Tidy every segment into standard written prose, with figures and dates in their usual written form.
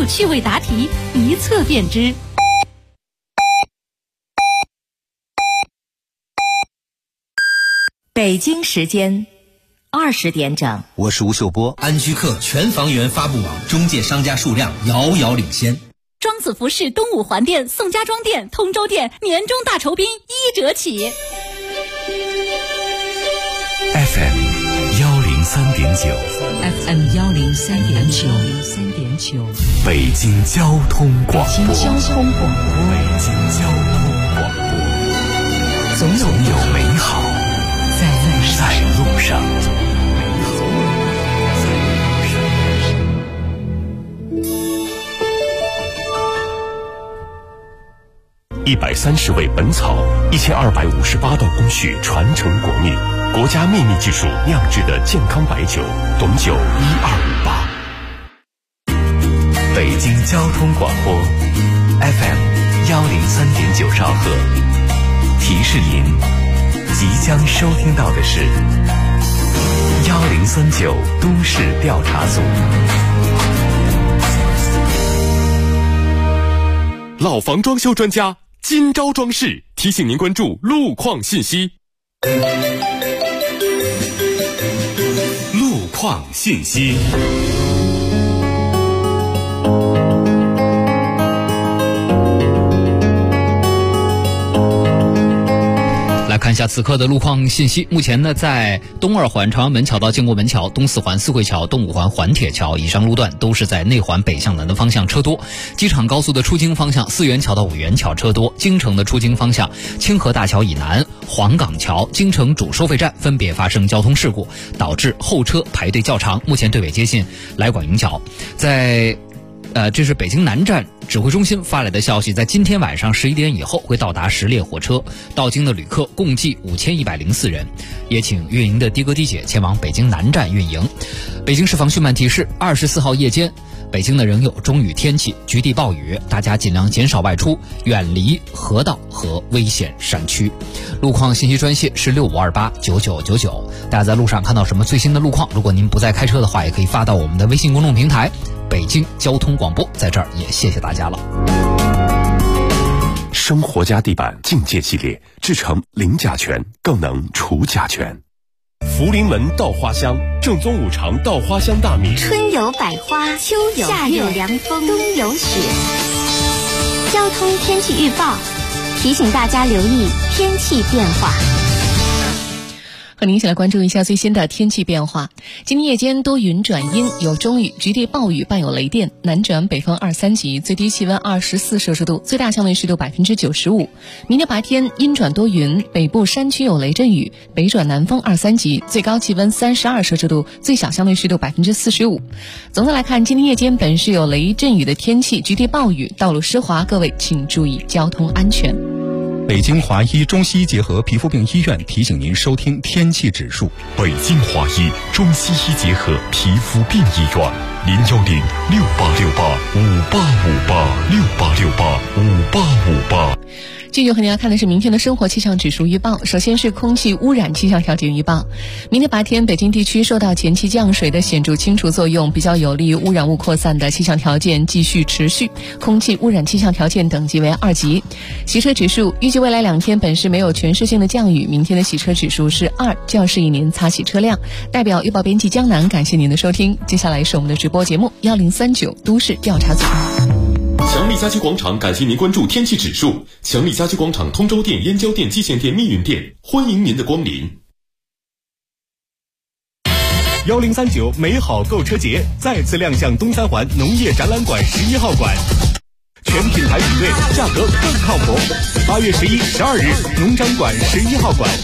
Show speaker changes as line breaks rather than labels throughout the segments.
趣味答题，一测便知。北京时间20点整，
我是吴秀波。
安居客全房源发布网中介商家数量遥遥领先。
庄子服饰东五环店、宋家庄店、通州店年终大酬宾1折起。
FM 103.9
FM 103.9
北京交通广播。
北京交通广播，总有美好在路上。
130味本草，1258道工序传承国秘，国家秘密技术酿制的健康白酒，董酒1258。北京交通广播 FM 103.9兆赫，提示您即将收听到的是1039都市调查组。老房装修专家今朝装饰提醒您关注路况信息。路况信息。
来看一下此刻的路况信息。目前呢，在东二环朝阳门桥到建国门桥、东四环四惠桥、东五环环铁桥以上路段都是在内环北向南的方向车多。机场高速的出京方向四元桥到五元桥车多。京城的出京方向清河大桥以南、黄岗桥、京城主收费站分别发生交通事故，导致候车排队较长。目前队尾接近来广营桥。这是北京南站指挥中心发来的消息，在今天晚上11点以后会到达10列火车，到京的旅客共计5104人，也请运营的的哥的姐前往北京南站运营。北京市防汛办提示，24号夜间北京呢仍有中雨天气，局地暴雨，大家尽量减少外出，远离河道和危险山区。路况信息专线是65289999。大家在路上看到什么最新的路况，如果您不在开车的话，也可以发到我们的微信公众平台北京交通广播，在这儿也谢谢大家了。
生活家地板境界系列制成零甲醛，更能除甲醛。福临门稻花香，正宗五常稻花香大米。
春有百花，秋有夏有凉风，冬有雪。交通天气预报提醒大家留意天气变化。
和您一起来关注一下最新的天气变化。今天夜间多云转阴，有中雨，局地暴雨，伴有雷电，南转北风2、3级，最低气温24摄氏度，最大相对湿度95%。明天白天阴转多云，北部山区有雷阵雨，北转南风2、3级，最高气温32摄氏度，最小相对湿度45%。总的来看，今天夜间本是有雷阵雨的天气，局地暴雨，道路湿滑，各位请注意交通安全。
北京华医中西医结合皮肤病医院提醒您收听天气指数。
北京华医中西医结合皮肤病医院，0106858586858
继续和您来看的是明天的生活气象指数预报。首先是空气污染气象条件预报。明天白天北京地区受到前期降水的显著清除作用，比较有利于污染物扩散的气象条件继续持续，空气污染气象条件等级为2级。洗车指数预计未来2天本市没有全市性的降雨，明天的洗车指数是2，较适宜您擦洗车辆。代表预报编辑江南感谢您的收听，接下来是我们的直播节目1039都市调查组。
强力家居广场感谢您关注天气指数。强力家居广场通州店、燕郊店、蓟县店、密云店，欢迎您的光临。
1039美好购车节再次亮相东三环农业展览馆11号馆，全品牌比对，价格更靠谱。8月11、12日，农展馆11号馆。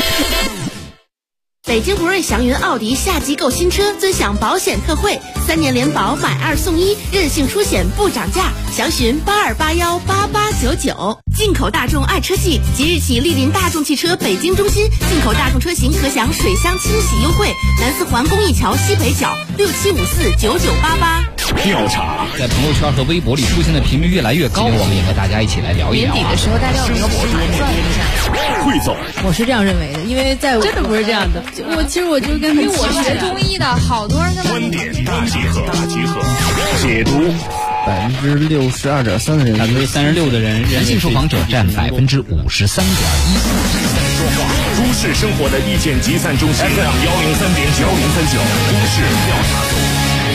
北京博瑞祥云奥迪夏季购新车尊享保险特惠，3年联保买2送1，任性出险不涨价，详询82818899。进口大众爱车季即日起莅临大众汽车北京中心，进口大众车型可享水箱清洗优惠，南四环公益桥西北角67549988。
调查在朋友圈和微博里出现的频率越来越高，我们也和大家一起来聊一聊。
年底的时候，大家有没有盘算一下？
汇总，
我是这样认为的，因为在真的不是这样的。其实我就跟因为我学中医的，好多人跟
观点大结合，解读
62.3%的人
，36%的人男性受访者占53.1%。
都市生活的意见集散中心 FM 103.9，103.9都市调查组。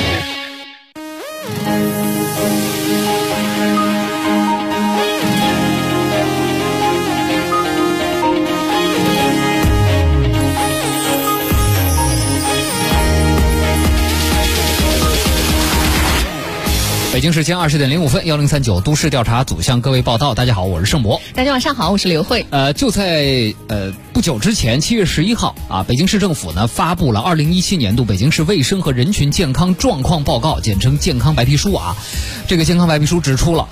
北京时间20点05分，1039都市调查组向各位报道。大家好，我是盛博。
大家晚上好，我是刘慧。
就在不久之前，7月11号啊，北京市政府呢发布了2017年度北京市卫生和人群健康状况报告，简称健康白皮书啊。这个健康白皮书指出了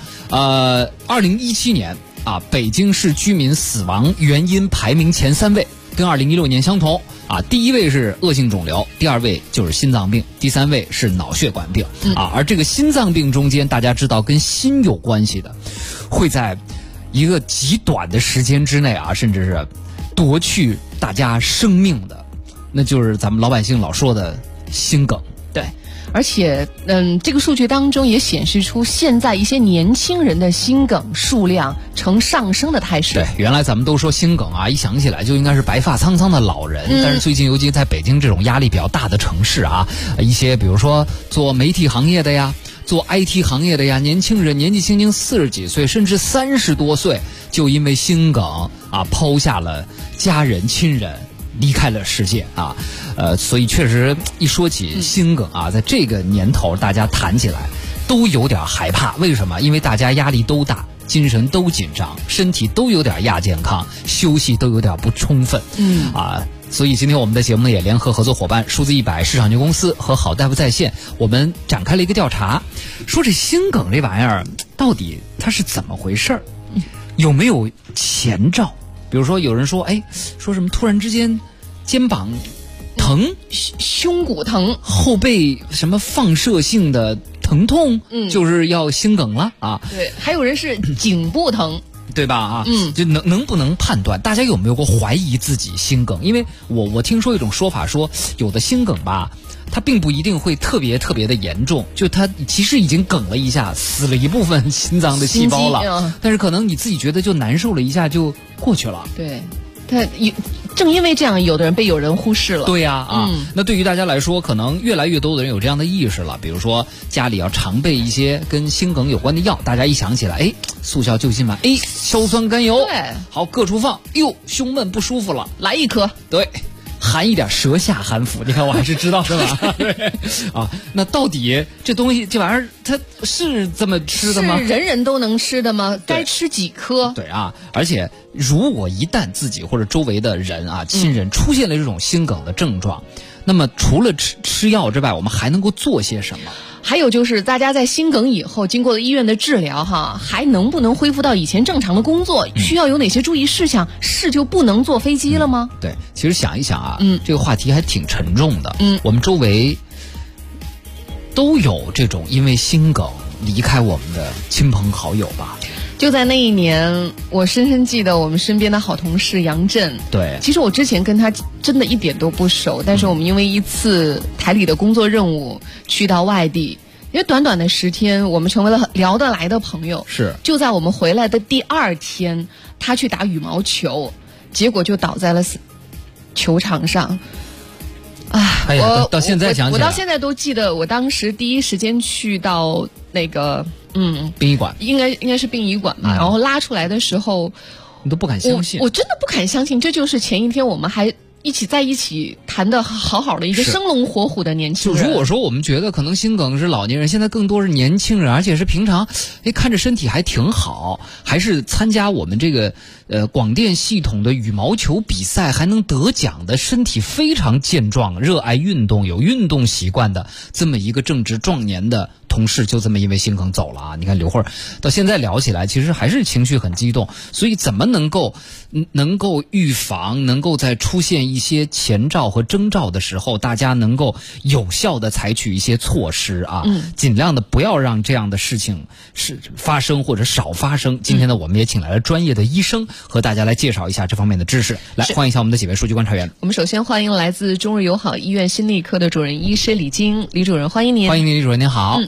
，2017年啊，北京市居民死亡原因排名前3位跟2016年相同啊，第1位是恶性肿瘤，第2位就是心脏病，第3位是脑血管病啊。而这个心脏病中间，大家知道跟心有关系的，会在一个极短的时间之内啊，甚至是夺去大家生命的，那就是咱们老百姓老说的心梗。
对。而且，这个数据当中也显示出现在一些年轻人的心梗数量呈上升的态势。
对，原来咱们都说心梗啊，一想起来就应该是白发苍苍的老人，但是最近尤其在北京这种压力比较大的城市啊，一些比如说做媒体行业的呀，做 IT 行业的呀，年轻人年纪轻轻40几岁，甚至30多岁，就因为心梗啊抛下了家人亲人，离开了世界啊。所以确实一说起心梗啊，在这个年头大家谈起来都有点害怕。为什么？因为大家压力都大，精神都紧张，身体都有点亚健康，休息都有点不充分。所以今天我们的节目呢也联合合作伙伴数字100市场营销公司和好大夫在线，我们展开了一个调查，说这心梗这玩意儿到底它是怎么回事儿，有没有前兆？比如说有人说，说什么突然之间肩膀疼，
胸骨疼，
后背什么放射性的疼痛，就是要心梗了啊。
对，还有人是颈部疼。
对吧啊？就能不能判断？大家有没有过怀疑自己心梗？因为我听说一种说法说，有的心梗吧，它并不一定会特别的严重，就它其实已经梗了一下，死了一部分心脏的细胞了，但是可能你自己觉得就难受了一下就过去了。
对，正因为这样，有的人被有人忽视了。
对呀那对于大家来说，可能越来越多的人有这样的意识了。比如说家里要常备一些跟心梗有关的药，大家一想起来，速效救心丸，硝酸甘油，
对，
好各处放，胸闷不舒服了，
来一颗，
对。含一点舌下含服，你看我还是知道是吧？对啊，那到底这东西这玩意儿它是这么吃的吗？
是人人都能吃的吗？该吃几颗？
对啊，而且如果一旦自己或者周围的人啊、亲人出现了这种心梗的症状，那么除了吃药之外，我们还能够做些什么？
还有就是大家在心梗以后经过了医院的治疗还能不能恢复到以前正常的工作？需要有哪些注意事项？是就不能坐飞机了吗？
对，其实想一想啊，这个话题还挺沉重的。我们周围都有这种因为心梗离开我们的亲朋好友吧。
就在那一年，我深深记得我们身边的好同事杨震。
对，
其实我之前跟他真的一点都不熟，但是我们因为一次台里的工作任务去到外地，因为短短的10天，我们成为了聊得来的朋友。
是，
就在我们回来的第2天，他去打羽毛球，结果就倒在了球场上。
到现在想起来，
我到现在都记得，我当时第一时间去到那个
殡仪馆，
应该是殡仪馆吧，然后拉出来的时候，
你都不敢相信。
我真的不敢相信，这就是前一天我们还在一起谈的好的一个生龙活虎的年轻人。
就如果说我们觉得可能心梗是老年人，现在更多是年轻人，而且是平常看着身体还挺好，还是参加我们这个广电系统的羽毛球比赛还能得奖的，身体非常健壮，热爱运动，有运动习惯的这么一个正值壮年的同事，就这么因为心梗走了啊！你看刘慧到现在聊起来，其实还是情绪很激动。所以怎么能够预防，能够在出现一些前兆和征兆的时候，大家能够有效的采取一些措施啊，尽量的不要让这样的事情发生或者少发生。今天呢，我们也请来了专业的医生和大家来介绍一下这方面的知识。来，欢迎一下我们的几位数据观察员。
我们首先欢迎来自中日友好医院心内科的主任医师李晶，李主任欢迎您。
欢迎您，李主任您好。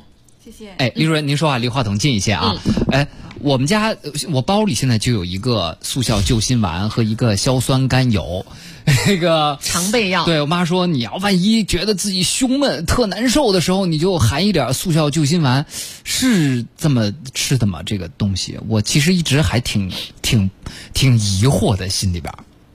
谢谢。
哎，李主任，您说话离话筒近一些啊。哎，我包里现在就有一个速效救心丸和一个硝酸甘油，那个
常备药。
对我妈说，你要万一觉得自己胸闷特难受的时候，你就含一点速效救心丸，是这么吃的吗？这个东西我其实一直还挺疑惑的，心里边。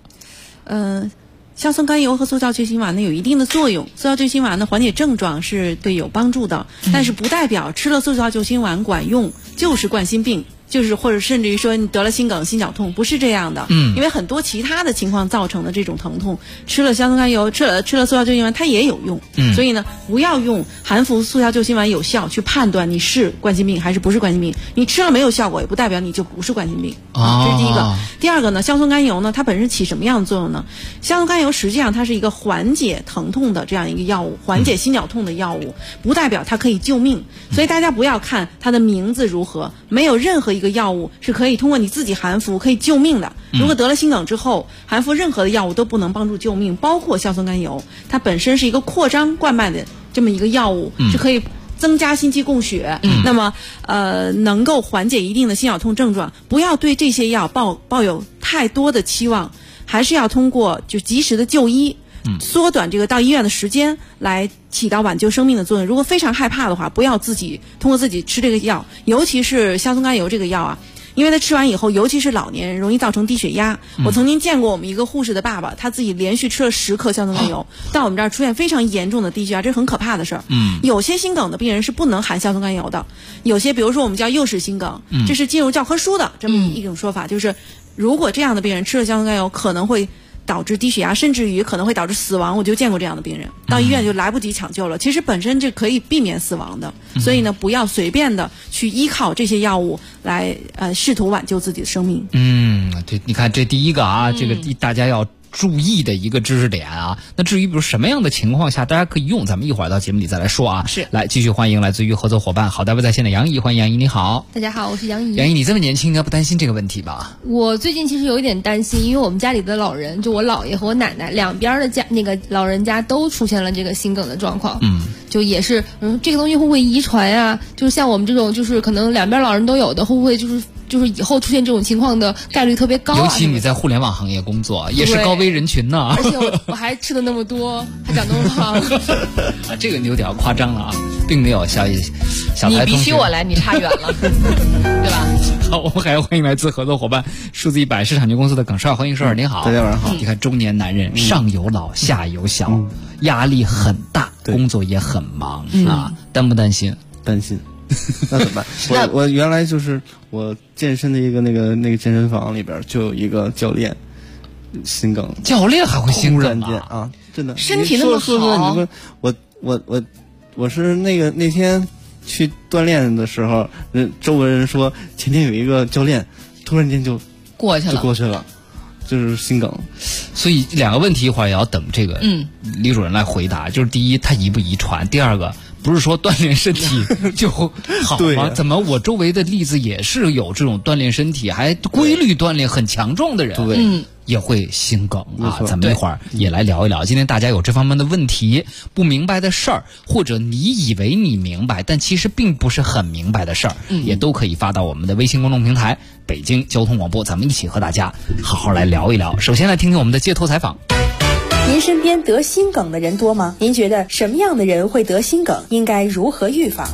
硝酸甘油和速效救心丸呢有一定的作用，速效救心丸呢缓解症状是对有帮助的，但是不代表吃了速效救心丸管用就是冠心病，就是或者甚至于说你得了心梗、心绞痛，不是这样的。因为很多其他的情况造成的这种疼痛，吃了硝酸甘油、吃了速效救心丸，它也有用。所以呢，不要用含服速效救心丸有效去判断你是冠心病还是不是冠心病。你吃了没有效果，也不代表你就不是冠心病。这是第一个。第二个呢，硝酸甘油呢，它本身起什么样的作用呢？硝酸甘油实际上它是一个缓解疼痛的这样一个药物，缓解心绞痛的药物，不代表它可以救命。所以大家不要看它的名字如何，没有任何一个药物是可以通过你自己含服可以救命的。如果得了心梗之后，含服任何的药物都不能帮助救命，包括硝酸甘油，它本身是一个扩张冠脉的这么一个药物，是可以增加心肌供血，那么能够缓解一定的心绞痛症状。不要对这些药抱有太多的期望，还是要通过就及时的就医，缩短这个到医院的时间，来起到挽救生命的作用。如果非常害怕的话，不要通过自己吃这个药，尤其是硝酸甘油这个药啊。因为他吃完以后，尤其是老年人容易造成低血压。我曾经见过我们一个护士的爸爸，他自己连续吃了10克硝酸甘油，到我们这儿出现非常严重的低血压，这是很可怕的事儿。有些心梗的病人是不能含硝酸甘油的，有些比如说我们叫诱使心梗，这是进入教科书的这么一种说法，就是如果这样的病人吃了硝酸甘油，可能会导致低血压，甚至于可能会导致死亡。我就见过这样的病人，到医院就来不及抢救了。其实本身这可以避免死亡的，所以呢，不要随便的去依靠这些药物来试图挽救自己的生命。
对，你看这第一个啊，这个大家要注意的一个知识点啊。那至于比如什么样的情况下大家可以用，咱们一会儿到节目里再来说啊。
是，
来继续欢迎来自于合作伙伴好大夫在线的杨怡，欢迎杨怡，你好。
大家好，我是杨怡。
杨怡，你这么年轻，应该不担心这个问题吧？
我最近其实有一点担心，因为我们家里的老人，就我姥爷和我奶奶两边的那个老人家都出现了这个心梗的状况。就也是这个东西会不会遗传呀？就是像我们这种就是可能两边老人都有的，会不会就是以后出现这种情况的概率特别高
尤其你在互联网行业工作，也是高危人群呢。
而且我还吃的那么多，还长那么胖。
这个你有点夸张了啊，并没有小台同学。
你比起我来，你差远了，对吧？
好，我们还要欢迎来自合作伙伴数字100市场局公司的耿少，欢迎少您好。
大家晚上好。
你看中年男人上有老下有小，压力很大，工作也很忙啊，担不担心？
担心。那怎么办？我原来就是我健身的一个那个健身房里边就有一一教练心梗，
教练还会心梗
啊？真的，
身体那么好。
我是那天去锻炼的时候，周围人说前天有一个教练突然间就
过去
了，就是心梗。
所以两个问题一会儿也要等这个李主任来回答，就是第一，他遗不遗传？第二个。不是说锻炼身体就好吗？怎么我周围的例子也是有这种锻炼身体还规律锻炼很强壮的人，也会心梗啊。咱们一会儿也来聊一聊。今天大家有这方面的问题、不明白的事儿，或者你以为你明白，但其实并不是很明白的事儿，也都可以发到我们的微信公众平台北京交通广播，咱们一起和大家好好来聊一聊。首先来听听我们的街头采访。
您身边得心梗的人多吗？您觉得什么样的人会得心梗？应该如何预防？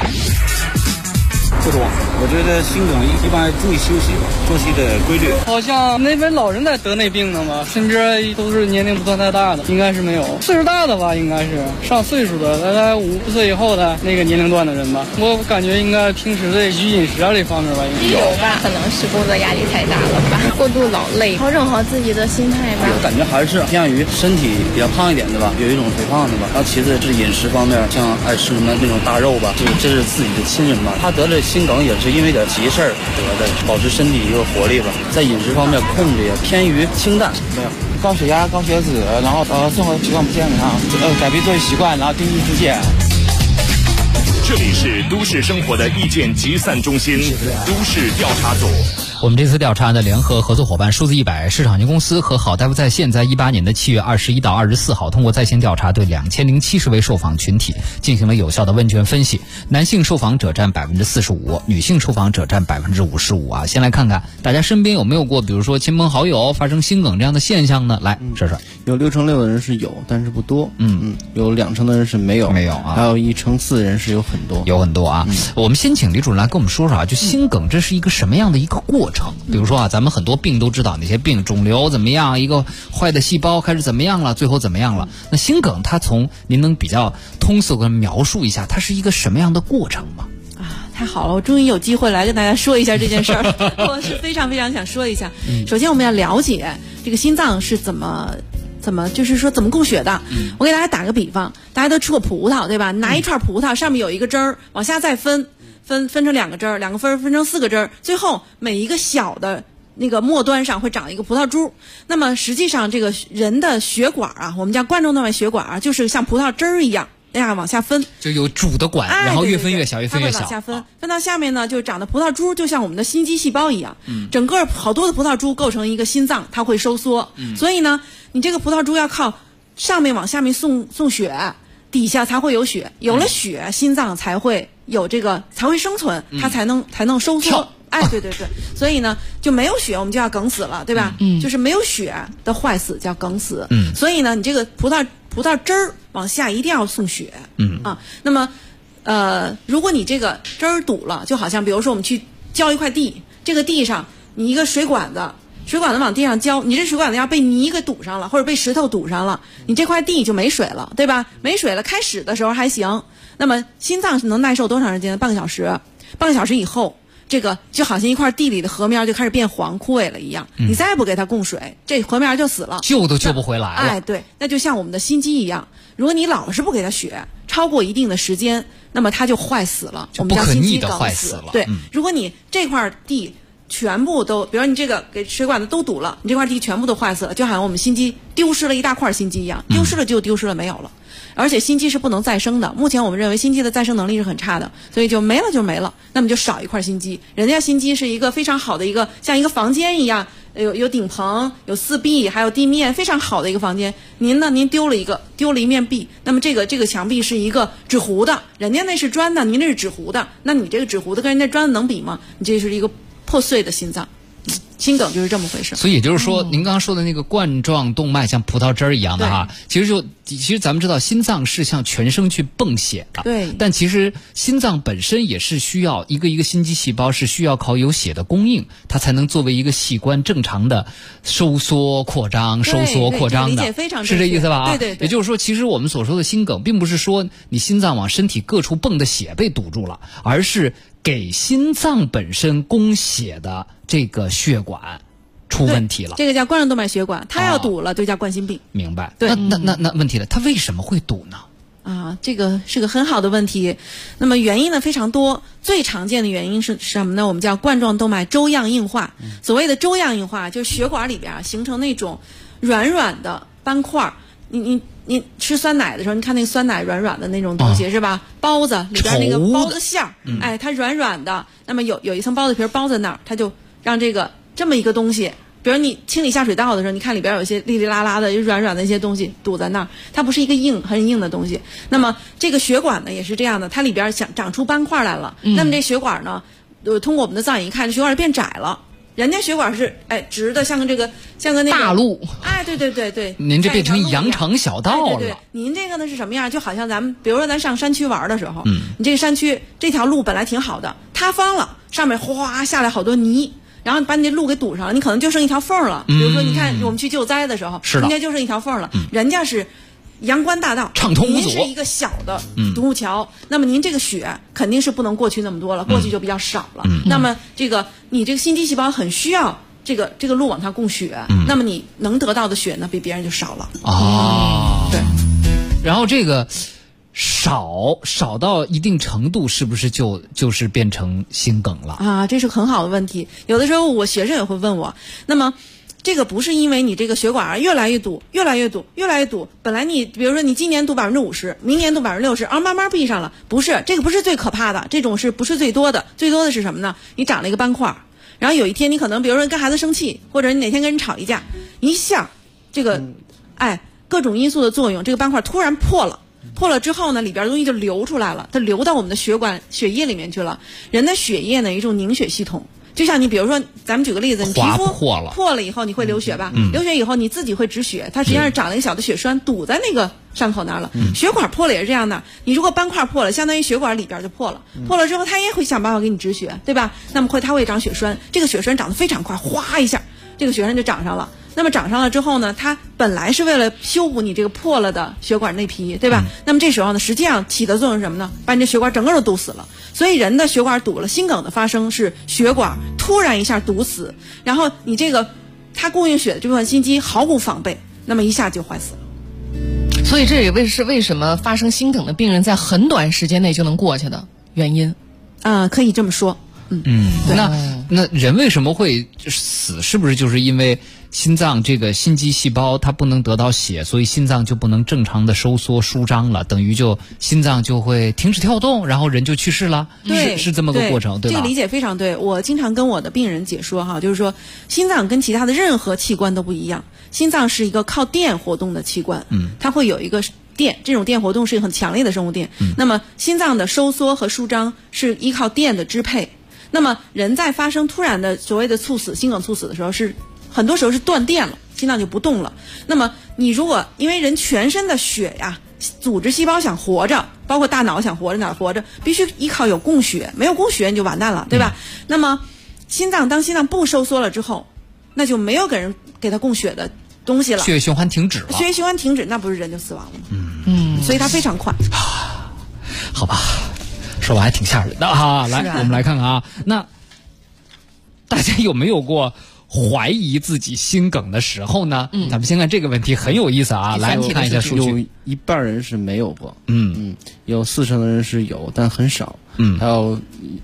不多，我觉得心梗一般注意休息，作息的规律。
好像那边老人在得那病的嘛，身边都是年龄不算太大的，应该是没有。岁数大的吧，应该是上岁数的，大概50岁以后的那个年龄段的人吧。我感觉应该平时的饮食啊这方面吧，
有吧？可能是工作压力太大了吧，过度劳累，调整好自己的心态吧。
我感觉还是偏向于身体比较胖一点的吧，有一种肥胖的吧。然后其次是饮食方面，像爱吃什么那种大肉吧，这是自己的亲人吧，他得了心梗也是因为点急事儿得的，保持身体一个活力吧。在饮食方面控制也偏于清淡，没有
高血压、高血脂，然后生活习惯不健康，改变作息习惯，然后定期复健。
这这里是都市生活的意见集散中心，都市调查组。
我们这次调查呢，联合合作伙伴数字100市场有限公司和好大夫在线，在18年的7月21到24号，通过在线调查，对2070位受访群体进行了有效的问卷分析。男性受访者占45%，女性受访者占55%啊。先来看看大家身边有没有过，比如说亲朋好友发生心梗这样的现象呢？来，说说。
有6%的人是有，但是不多。有2%的人是没有啊，还有1%的人是有很多
啊。我们先请李主任来跟我们说说啊，就心梗这是一个什么样的一个过程？比如说啊，咱们很多病都知道哪些病，肿瘤怎么样，一个坏的细胞开始怎么样了，最后怎么样了。那心梗它您能比较通俗地描述一下，它是一个什么样的过程吗？
太好了，我终于有机会来跟大家说一下这件事儿我是非常非常想说一下。首先我们要了解这个心脏是怎么就是说怎么供血的。我给大家打个比方，大家都吃过葡萄对吧？拿一串葡萄，上面有一个汁儿，往下再分成2个汁儿，2个分成4个汁儿，最后每一个小的那个末端上会长一个葡萄珠。那么实际上这个人的血管啊，我们叫冠状动脉血管啊，就是像葡萄汁儿一样往下分，
就有主的管，然后越分越小，越分越小，
它会往下分到下面呢，就长的葡萄珠，就像我们的心肌细胞一样。整个好多的葡萄珠构成一个心脏，它会收缩。所以呢，你这个葡萄珠要靠上面往下面送血，底下才会有血，有了血，心脏才会有才会生存，它才能收缩。对，所以呢，就没有血我们就要梗死了，对吧？就是没有血的坏死叫梗死。所以呢，你这个葡萄汁儿往下一定要送血。那么如果你这个汁儿堵了，就好像比如说我们去浇一块地，这个地上你一个水管子往地上浇，你这水管子要被泥给堵上了，或者被石头堵上了，你这块地就没水了，对吧？没水了，开始的时候还行，那么心脏能耐受多长时间？半个小时。半个小时以后，这个就好像一块地里的河面就开始变黄枯萎了一样，你再不给它供水，这河面就死了，
救都救不回来了。
对，那就像我们的心肌一样，如果你老是不给它血，超过一定的时间，那么它就坏死了，我们叫心肌梗死。对，如果你这块地全部都，比如你这个给水管子都堵了，你这块地全部都坏死了，就好像我们心肌丢失了一大块心肌一样，丢失了就丢失了，没有了。而且心肌是不能再生的，目前我们认为心肌的再生能力是很差的，所以就没了就没了，那么就少一块心肌。人家心肌是一个非常好的一个，像一个房间一样，有顶棚，有4壁，还有地面，非常好的一个房间。您呢，您丢了一面壁，那么这个墙壁是一个纸糊的，人家那是砖的，您那是纸糊的，那你这个纸糊的跟人家砖的能比吗？你这是一个破碎的心脏。心梗就是这么回事。
所以也就是说，您刚刚说的那个冠状动脉像葡萄汁儿一样的哈，其实咱们知道心脏是向全身去泵血的，
对。
但其实心脏本身也是需要一个心肌细胞是需要靠有血的供应，它才能作为一个器官正常的收缩扩张的，
理解非常
是这意思吧？
对。
也就是说，其实我们所说的心梗，并不是说你心脏往身体各处泵的血被堵住了，而是给心脏本身供血的这个血管出问题了，
这个叫冠状动脉血管，它要堵了就叫冠心病。
明白。
对，
那问题了，它为什么会堵呢？
这个是个很好的问题。那么原因呢非常多，最常见的原因是什么呢？我们叫冠状动脉粥样硬化。所谓的粥样硬化，就是血管里边形成那种软软的斑块。你吃酸奶的时候，你看那个酸奶软软的那种东西是吧？包子里边那个包子馅儿，它软软的，那么有一层包子皮包在那儿，它就让这么一个东西，比如你清理下水道的时候，你看里边有一些哩哩啦啦的软软的一些东西堵在那儿，它不是一个很硬的东西。那么这个血管呢也是这样的，它里边想长出斑块来了，那么这血管呢，通过我们的造影一看，这血管变窄了。人家血管是直的，像个那个
大路。
对。
您这变成羊肠小道了。
对。您这个呢是什么样？就好像比如说咱上山区玩的时候，你这个山区这条路本来挺好的，塌方了，上面哗下来好多泥，然后把你这路给堵上了，你可能就剩一条缝了。比如说你看我们去救灾的时候，应该就剩一条缝了。人家是阳关大道，
畅通无阻。
您是一个小的独木桥，那么您这个血肯定是不能过去那么多了，过去就比较少了。那么你这个心肌细胞很需要这个路往它供血，那么你能得到的血呢比别人就少了。对。
然后这个少到一定程度，是不是就是变成心梗了？
这是很好的问题。有的时候我学生也会问我，那么这个不是因为你这个血管越来越堵，本来你比如说你今年堵50%，明年堵60%，慢慢闭上了，不是，这个不是最可怕的，这种是不是最多的？最多的是什么呢？你长了一个斑块，然后有一天你可能比如说跟孩子生气，或者你哪天跟人吵一架，一下这个各种因素的作用，这个斑块突然破了之后呢，里边东西就流出来了，它流到我们的血液里面去了。人的血液呢，一种凝血系统。就像你比如说，咱们举个例子，你皮肤破了以后，你会流血吧？流血以后你自己会止血，它实际上是长了一个小的血栓堵在那个伤口那儿了。血管破了也是这样的，你如果斑块破了，相当于血管里边就破了，破了之后它也会想办法给你止血，对吧？那么它会长血栓，这个血栓长得非常快，哗一下，这个血栓就长上了。那么长上了之后呢，它本来是为了修补你这个破了的血管内皮，对吧？那么这时候呢，实际上起的作用是什么呢？把你这血管整个都堵死了。所以人的血管堵了，心梗的发生是血管突然一下堵死，然后你这个它供应血的这部分心肌毫无防备，那么一下就坏死了。
所以这也是为什么发生心梗的病人在很短时间内就能过去的原因。
可以这么说。
那人为什么会死？是不是就是因为心脏这个心肌细胞它不能得到血，所以心脏就不能正常的收缩舒张了，等于就心脏就会停止跳动，然后人就去世了？
对，
是这么个过程，对吧？
这个理解非常对。我经常跟我的病人解说哈，就是说心脏跟其他的任何器官都不一样，心脏是一个靠电活动的器官，它会有一个电，这种电活动是一个很强烈的生物电。那么心脏的收缩和舒张是依靠电的支配。那么人在发生突然的所谓的猝死、心梗猝死的时候，很多时候是断电了，心脏就不动了。那么你如果因为人全身的血呀，组织细胞想活着，包括大脑想活着哪活着，必须依靠有供血，没有供血你就完蛋了，对吧？那么当心脏不收缩了之后，那就没有给他供血的东西了，
血液循环停止了。
血液循环停止，那不是人就死亡了吗？所以它非常快。
好吧。说完还挺吓人的啊！来，我们来看看啊，那大家有没有过怀疑自己心梗的时候呢？咱们先看这个问题，很有意思啊！来看一下数据，
有一半人是没有过，有40%的人是有，但很少，还有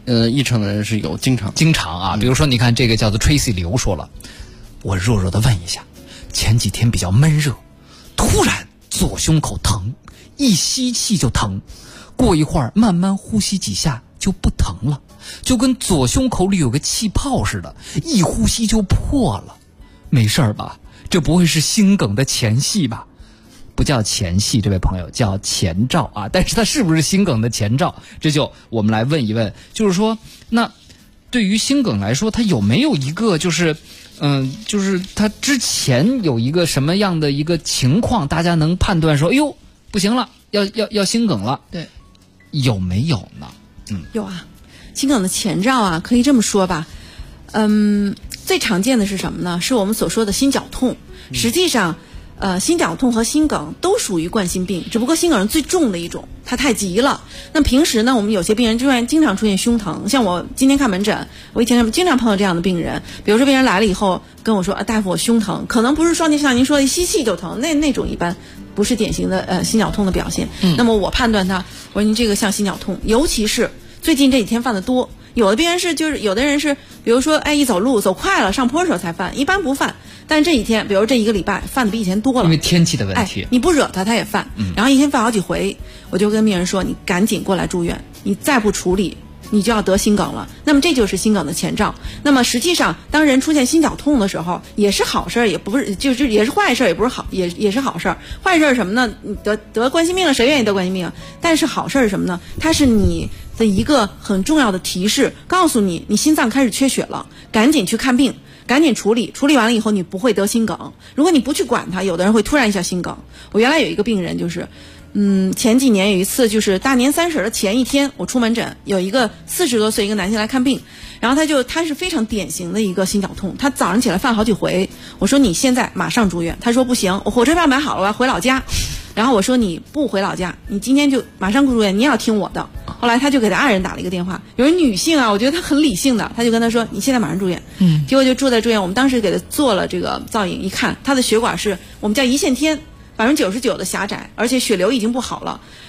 1%的人是有，经常
啊。比如说，你看这个叫做 Tracy 刘说了，我弱弱的问一下，前几天比较闷热，突然左胸口疼，一吸气就疼。过一会儿慢慢呼吸几下就不疼了，就跟左胸口里有个气泡似的，一呼吸就破了。没事儿吧？这不会是心梗的前戏吧？不叫前戏，这位朋友叫前兆啊。但是它是不是心梗的前兆？这就我们来问一问，就是说，那对于心梗来说，它有没有一个就是它之前有一个什么样的一个情况，大家能判断说，哎呦，不行了，要心梗了？
对。
有没有呢？
有啊，心梗的前兆啊，可以这么说吧，最常见的是什么呢？是我们所说的心绞痛。实际上，心绞痛和心梗都属于冠心病，只不过心梗是最重的一种，它太急了。那平时呢，我们有些病人经常出现胸疼，像我今天看门诊，我以前经常碰到这样的病人。比如说病人来了以后跟我说，大夫我胸疼，可能不是说像您说的吸气就疼，那种一般不是典型的心绞痛的表现。那么我判断他，我说您这个像心绞痛，尤其是最近这几天犯的多。有的病人有的人是，比如说一走路走快了上坡的时候才犯，一般不犯。但是这几天，比如这1个礼拜犯的比以前多了，
因为天气的问题，
你不惹他也犯，然后一天犯好几回。我就跟病人说，你赶紧过来住院，你再不处理，你就要得心梗了。那么这就是心梗的前兆。那么实际上，当人出现心绞痛的时候，也是好事，也不是也是坏事，也不是好，也是好事。坏事是什么呢？你得冠心病了，谁愿意得冠心病啊？但是好事是什么呢？它是你的一个很重要的提示，告诉你心脏开始缺血了，赶紧去看病，赶紧处理完了以后，你不会得心梗。如果你不去管它，有的人会突然一下心梗。我原来有一个病人就是。前几年有一次，就是大年30的前一天，我出门诊，有一个40多岁一个男性来看病，然后他是非常典型的一个心绞痛，他早上起来犯好几回。我说你现在马上住院，他说不行，我火车票买好了，我要回老家。然后我说你不回老家，你今天就马上住院，你也要听我的。后来他就给他爱人打了一个电话，有人女性啊，我觉得她很理性的，他就跟他说你现在马上住院。结果就住在住院，我们当时给他做了这个造影，一看他的血管是我们叫胰腺天。99%的狭窄，而且血流已经不好了。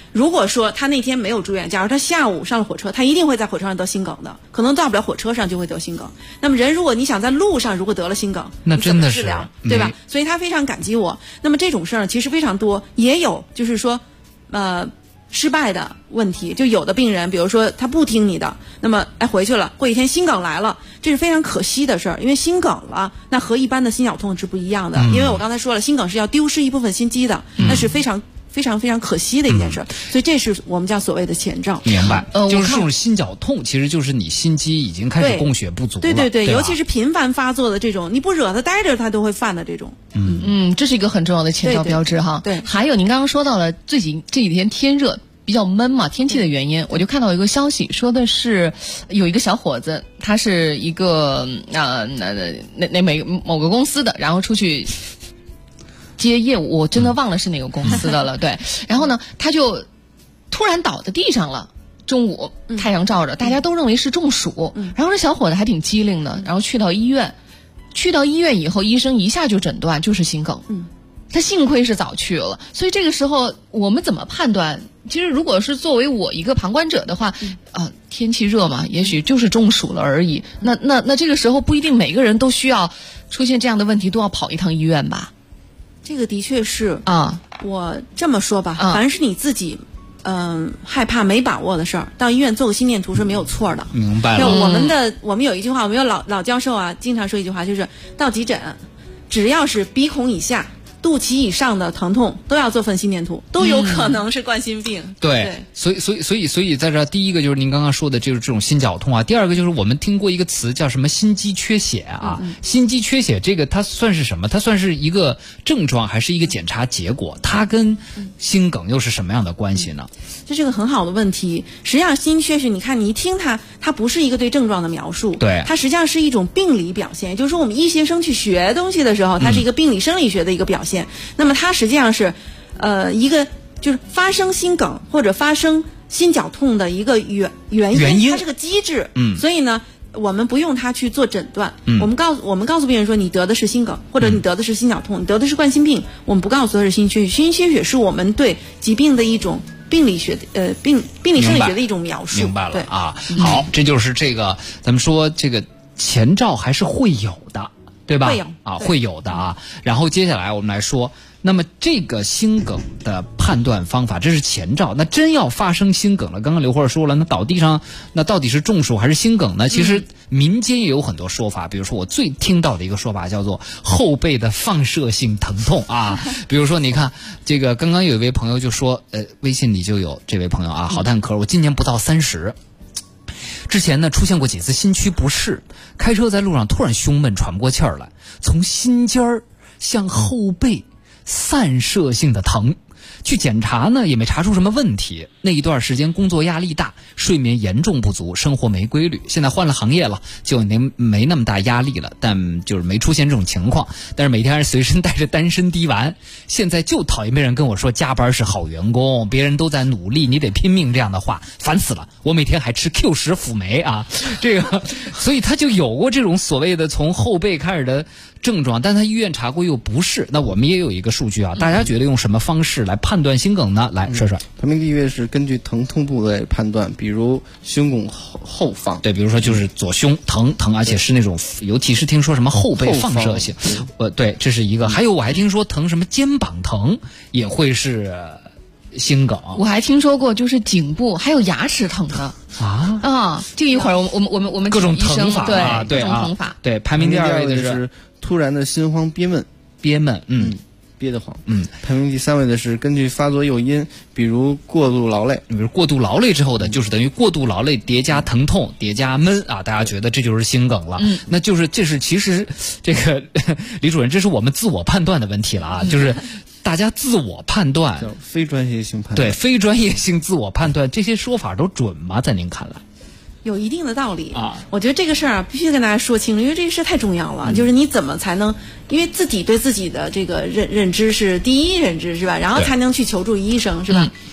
如果说他那天没有住院，假如他下午上了火车，他一定会在火车上得心梗的，可能到不了火车上就会得心梗。那么人如果你想在路上如果得了心梗，
那真的是
治疗，对吧？所以他非常感激我。那么这种事儿其实非常多，也有就是说，失败的问题，就有的病人，比如说他不听你的，那么回去了，过几天心梗来了，这是非常可惜的事儿，因为心梗了，那和一般的心绞痛是不一样的，因为我刚才说了，心梗是要丢失一部分心肌的，那是非常可惜的一件事，所以这是我们叫所谓的前兆。
明白，就是这种心绞痛，其实就是你心肌已经开始供血不足了。
对，尤其是频繁发作的这种，你不惹他待着他都会犯的这种。
这是一个很重要的前兆标志哈。
对，
还有您刚刚说到了这几天天热比较闷嘛，天气的原因，我就看到一个消息说的是有一个小伙子，他是一个某个公司的，然后出去接业务，我真的忘了是哪个公司的了。对，然后呢，他就突然倒在地上了。中午太阳照着，大家都认为是中暑。然后这小伙子还挺机灵的，然后去到医院以后，医生一下就诊断就是心梗。他幸亏是早去了，所以这个时候我们怎么判断？其实如果是作为我一个旁观者的话，天气热嘛，也许就是中暑了而已。那这个时候不一定每个人都需要出现这样的问题都要跑一趟医院吧？
这个的确是我这么说吧，凡是你自己害怕没把握的事儿，到医院做个心电图是没有错的。
明白了。
我们有一句话，我们有老教授啊，经常说一句话，就是到急诊，只要是鼻孔以下、肚脐以上的疼痛，都要做份心电图，都有可能是冠心病。
对，所以在这第一个就是您刚刚说的，就是这种心绞痛啊。第二个就是我们听过一个词叫什么心肌缺血啊。心肌缺血这个它算是什么？它算是一个症状还是一个检查结果？它跟心梗又是什么样的关系呢？
这是个很好的问题。实际上心缺血，你看你一听它不是一个对症状的描述，
对，
它实际上是一种病理表现。也就是说，我们医学生去学东西的时候，它是一个病理生理学的一个表现。那么它实际上是一个就是发生心梗或者发生心绞痛的一个原因，它是个机制。所以呢，我们不用它去做诊断。我们告诉病人说，你得的是心梗，或者你得的是心绞痛，你得的是冠心病，我们不告诉他是心缺血。心缺血是我们对疾病的一种病理学病理生理学的一种描述。
明白了啊。好，这就是这个咱们说这个前兆还是会有的，对吧？会有的啊。然后接下来我们来说，那么这个心梗的判断方法，这是前兆。那真要发生心梗了，刚刚刘慧说了，那倒地上那到底是中暑还是心梗呢？其实民间也有很多说法，比如说我最听到的一个说法叫做后背的放射性疼痛啊。比如说你看这个刚刚有一位朋友就说，微信里就有这位朋友啊，好蛋壳，我今年不到30。之前呢出现过几次心区不适，开车在路上突然胸闷喘不过气儿来，从心尖儿向后背散射性的疼，去检查呢也没查出什么问题。那一段时间工作压力大，睡眠严重不足，生活没规律。现在换了行业了，就没那么大压力了，但就是没出现这种情况。但是每天还是随身带着丹参滴丸。现在就讨厌别人跟我说加班是好员工，别人都在努力，你得拼命这样的话，烦死了。我每天还吃 Q10辅酶啊，这个，所以他就有过这种所谓的从后背开始的症状，但他医院查过又不是。那我们也有一个数据啊，大家觉得用什么方式来判断心梗呢？来，帅帅。
排名第一位是根据疼痛部位判断，比如胸拱后方，
对，比如说就是左胸疼，而且是那种，尤其是听说什么后背放射性，对，这是一个。还有我还听说疼什么肩膀疼也会是心梗。
我还听说过就是颈部还有牙齿疼的这个一会儿我们
各种疼法，
对各种疼法。
对，排名第二位的
是突然的心慌憋闷，憋得慌。排名第3位的是根据发作诱因，比如过度劳累，
比如过度劳累之后的，就是等于过度劳累叠加疼痛叠加闷啊，大家觉得这就是心梗了。那就是这是其实这个李主任，这是我们自我判断的问题了啊，就是大家自我判断，
叫非专业性判断。
对，非专业性自我判断，这些说法都准吗？在您看来？
有一定的道理啊，我觉得这个事儿必须跟大家说清楚，因为这个事太重要了。就是你怎么才能，因为自己对自己的这个认知是第一认知是吧？然后才能去求助医生是吧？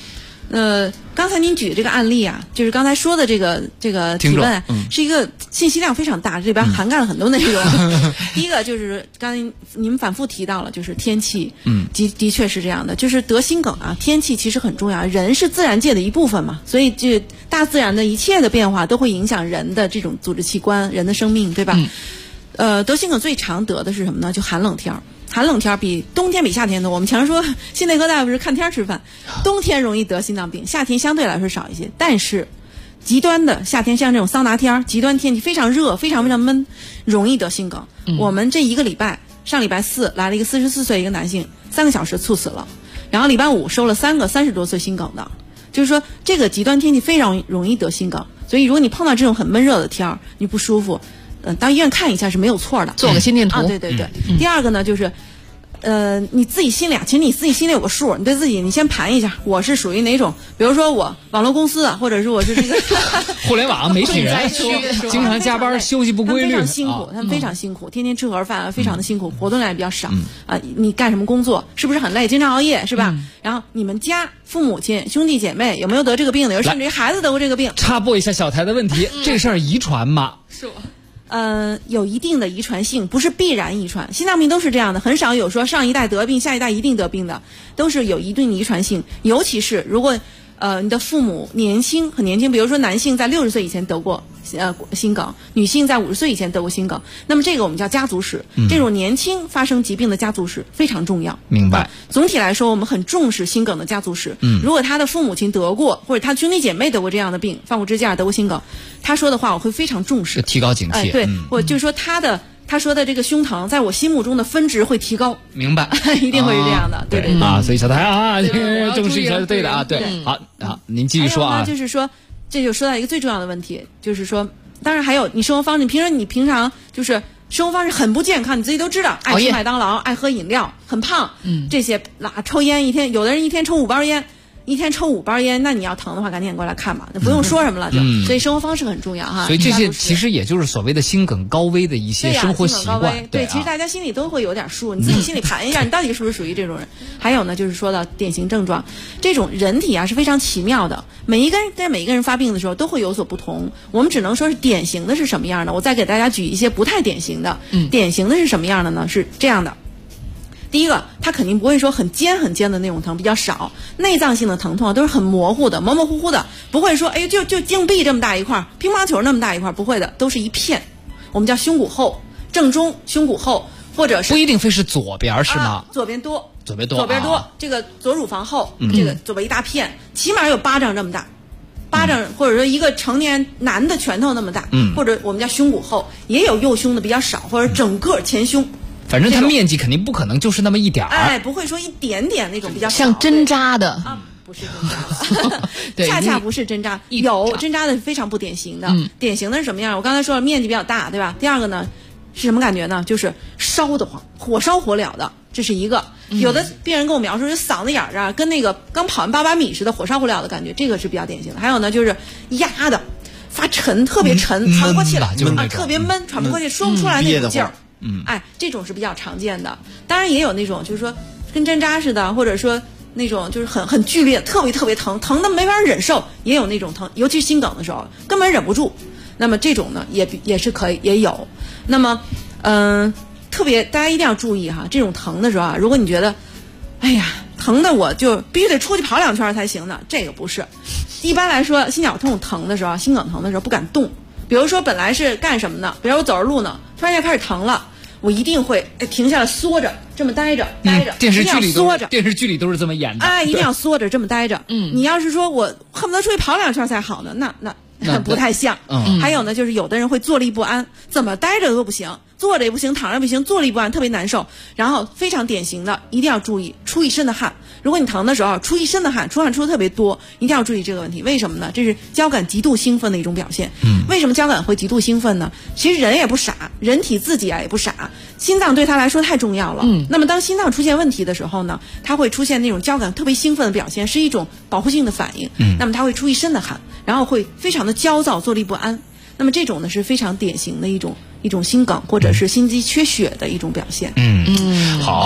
刚才您举这个案例啊，就是刚才说的这个提问，是一个信息量非常大，这里边涵盖了很多内容。第一个就是刚才你们反复提到了，就是天气，的确是这样的，就是得心梗啊，天气其实很重要，人是自然界的一部分嘛，所以这大自然的一切的变化都会影响人的这种组织器官、人的生命，对吧？得心梗最常得的是什么呢？就寒冷天儿。寒冷天比冬天比夏天多，我们常说心内科大夫是看天吃饭，冬天容易得心脏病，夏天相对来说少一些。但是极端的夏天，像这种桑拿天，极端天气非常热，非常非常闷，容易得心梗。我们这一个礼拜，上礼拜4来了一个44岁一个男性，3个小时猝死了，然后礼拜5收了3个30多岁心梗的，就是说这个极端天气非常容易得心梗。所以如果你碰到这种很闷热的天儿，你不舒服，到医院看一下是没有错的，
做个心电图。
对。第二个呢，就是你自己心里其实你自己心里有个数，你对自己你先盘一下，我是属于哪种？比如说我网络公司的，或者是我是这个
互联网媒体人，经常加班，休息不规律，
他们非常辛苦，他们非常辛苦，天天吃盒饭，非常的辛苦，活动量也比较少你干什么工作？是不是很累？经常熬夜是吧？然后你们家父母亲、兄弟姐妹有没有得这个病的？甚至于孩子得过这个病？
插播一下小台的问题，这事儿遗传吗？
是我。有一定的遗传性，不是必然遗传。心脏病都是这样的，很少有说上一代得病，下一代一定得病的，都是有一定遗传性。尤其是如果你的父母很年轻，比如说男性在60岁以前得过心梗，女性在50岁以前得过心梗，那么这个我们叫家族史，这种年轻发生疾病的家族史非常重要。
明白。
总体来说，我们很重视心梗的家族史。如果他的父母亲得过，或者他兄弟姐妹得过这样的病，放过支架得过心梗，他说的话我会非常重视，
提高警惕。
对，我就说他说的这个胸疼，在我心目中的分值会提高。
明白，
一定会是这样的。对
所以小台重视一下，对的啊，对。好，您继续说啊。
就是说，这就说到一个最重要的问题，就是说，当然还有你生活方式，你平常就是生活方式很不健康，你自己都知道，爱吃麦当劳，爱喝饮料，很胖，这些抽烟有的人一天抽5包烟。一天抽5包烟，那你要疼的话，赶紧过来看吧，那不用说什么了，所以生活方式很重要哈。
所以这些其实也就是所谓的心梗高危的一些生活习惯。
对，其实大家心里都会有点数，你自己心里盘一下，你到底是不是属于这种人？还有呢，就是说到典型症状，这种人体是非常奇妙的，每一个人发病的时候都会有所不同。我们只能说是典型的是什么样的，我再给大家举一些不太典型的。典型的是什么样的呢？是这样的。第一个，它肯定不会说很尖的那种疼，比较少。内脏性的疼痛都是很模糊的，模模糊糊的，不会说就硬币这么大一块，乒乓球那么大一块，不会的，都是一片。我们叫胸骨后、正中、胸骨后，或者是
不一定非是左边是吗？
左边多，
左边多，
这个左乳房后，这个左边一大片，起码有巴掌这么大。巴掌或者说一个成年男的拳头那么大，或者我们叫胸骨后，也有右胸的比较少，或者整个前胸。
反正它面积肯定不可能就是那么一点儿，
不会说一点点那种比较少
像针扎的
不是针扎的，恰恰不是针扎，有针扎的是非常不典型的。典型的是什么样？我刚才说了，面积比较大，对吧？第二个呢是什么感觉呢？就是烧得慌，火烧火燎的，这是一个。有的病人跟我描述，就嗓子眼儿跟那个刚跑完800米似的，火烧火燎的感觉，这个是比较典型的。还有呢，就是压的发沉，特别沉，喘不过气来特别闷，喘不过气，说不出来那种劲儿。这种是比较常见的。当然也有那种就是说跟针扎似的，或者说那种就是很剧烈，特别疼的没法忍受，也有那种疼，尤其是心梗的时候根本忍不住。那么这种呢也是可以也有。那么特别大家一定要注意哈，这种疼的时候如果你觉得疼的我就必须得出去跑2圈才行呢，这个不是。一般来说心绞痛疼的时候，心梗疼的时候不敢动。比如说本来是干什么呢？比如我走着路呢，突然间开始疼了，我一定会停下来缩着，这么待着。
电视剧里都是这么演的。
一定要缩着这么待着。你要是说我恨不得出去跑2圈才好呢，那不太像。还有呢，就是有的人会坐立不安，怎么待着都不行，坐着也不行，躺着也不行，坐立不安特别难受。然后非常典型的，一定要注意出一身的汗。如果你疼的时候出一身的汗，出汗出的特别多，一定要注意这个问题。为什么呢？这是交感极度兴奋的一种表现。为什么交感会极度兴奋呢？其实人也不傻，人体自己也不傻，心脏对他来说太重要了。那么当心脏出现问题的时候呢，它会出现那种交感特别兴奋的表现，是一种保护性的反应。那么它会出一身的汗，然后会非常的焦躁，坐立不安。那么这种呢是非常典型的一种心梗或者是心肌缺血的一种表现。
好。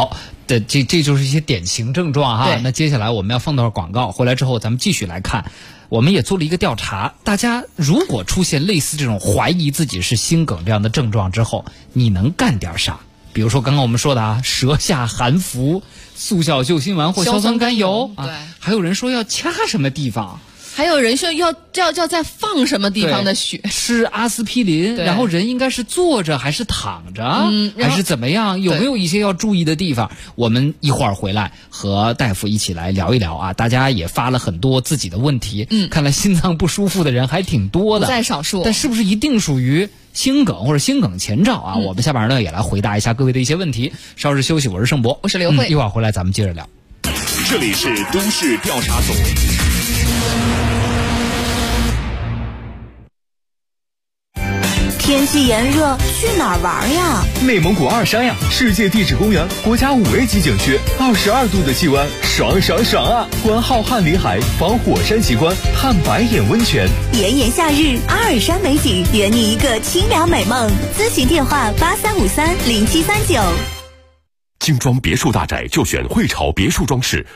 这就是一些典型症状哈。那接下来我们要放段广告，回来之后咱们继续来看。我们也做了一个调查，大家如果出现类似这种怀疑自己是心梗这样的症状之后，你能干点啥？比如说刚刚我们说的啊，舌下含服、速效救心丸或硝酸甘油啊，还有人说要掐什么地方。
还有人说要在放什么地方的血，
吃阿司匹林，然后人应该是坐着还是躺着，还是怎么样？有没有一些要注意的地方？我们一会儿回来和大夫一起来聊一聊啊！大家也发了很多自己的问题，看来心脏不舒服的人还挺多的，
不在少数。
但是不是一定属于心梗或者心梗前兆啊？我们下边呢也来回答一下各位的一些问题。稍事休息，我是盛博，
我是刘慧，
一会儿回来咱们接着聊。
这里是都市调查组。
天气炎热，去哪儿玩呀？
内蒙古二山呀，世界地质公园，国家5A级景区，22度的气温，爽爽爽啊！观浩瀚林海，访火山奇观，探白眼温泉。
炎炎夏日，阿尔山美景，圆你一个清凉美梦。咨询电话83530739。
精装别墅大宅就选汇潮别墅装饰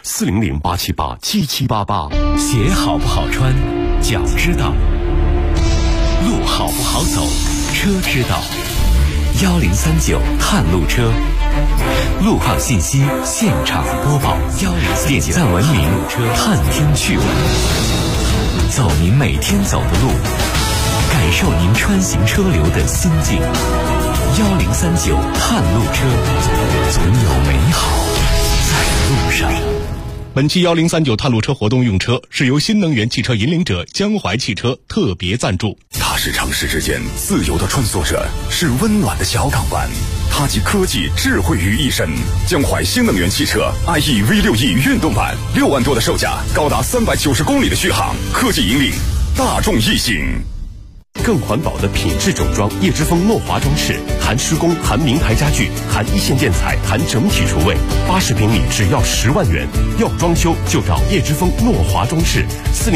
，400-878-7788。
鞋好不好穿，脚知道；路好不好走，车知道。1039探路车，路况信息现场播报。点赞文明探天趣闻，走您每天走的路，感受您穿行车流的心境。1039探路车，总有美好在路上。
本期1039探路车活动用车是由新能源汽车引领者江淮汽车特别赞助。
它是城市之间自由的穿梭着，是温暖的小港湾。它集科技智慧于一身。江淮新能源汽车 IE V6E 运动版，6万多的售价，高达390公里的续航，科技引领大众一心。更环保的品质整装叶之峰诺华装饰，含施工，含名牌家具，含一线建材，含整体厨卫，80平米只要10万元。要装修就找叶之峰诺华装饰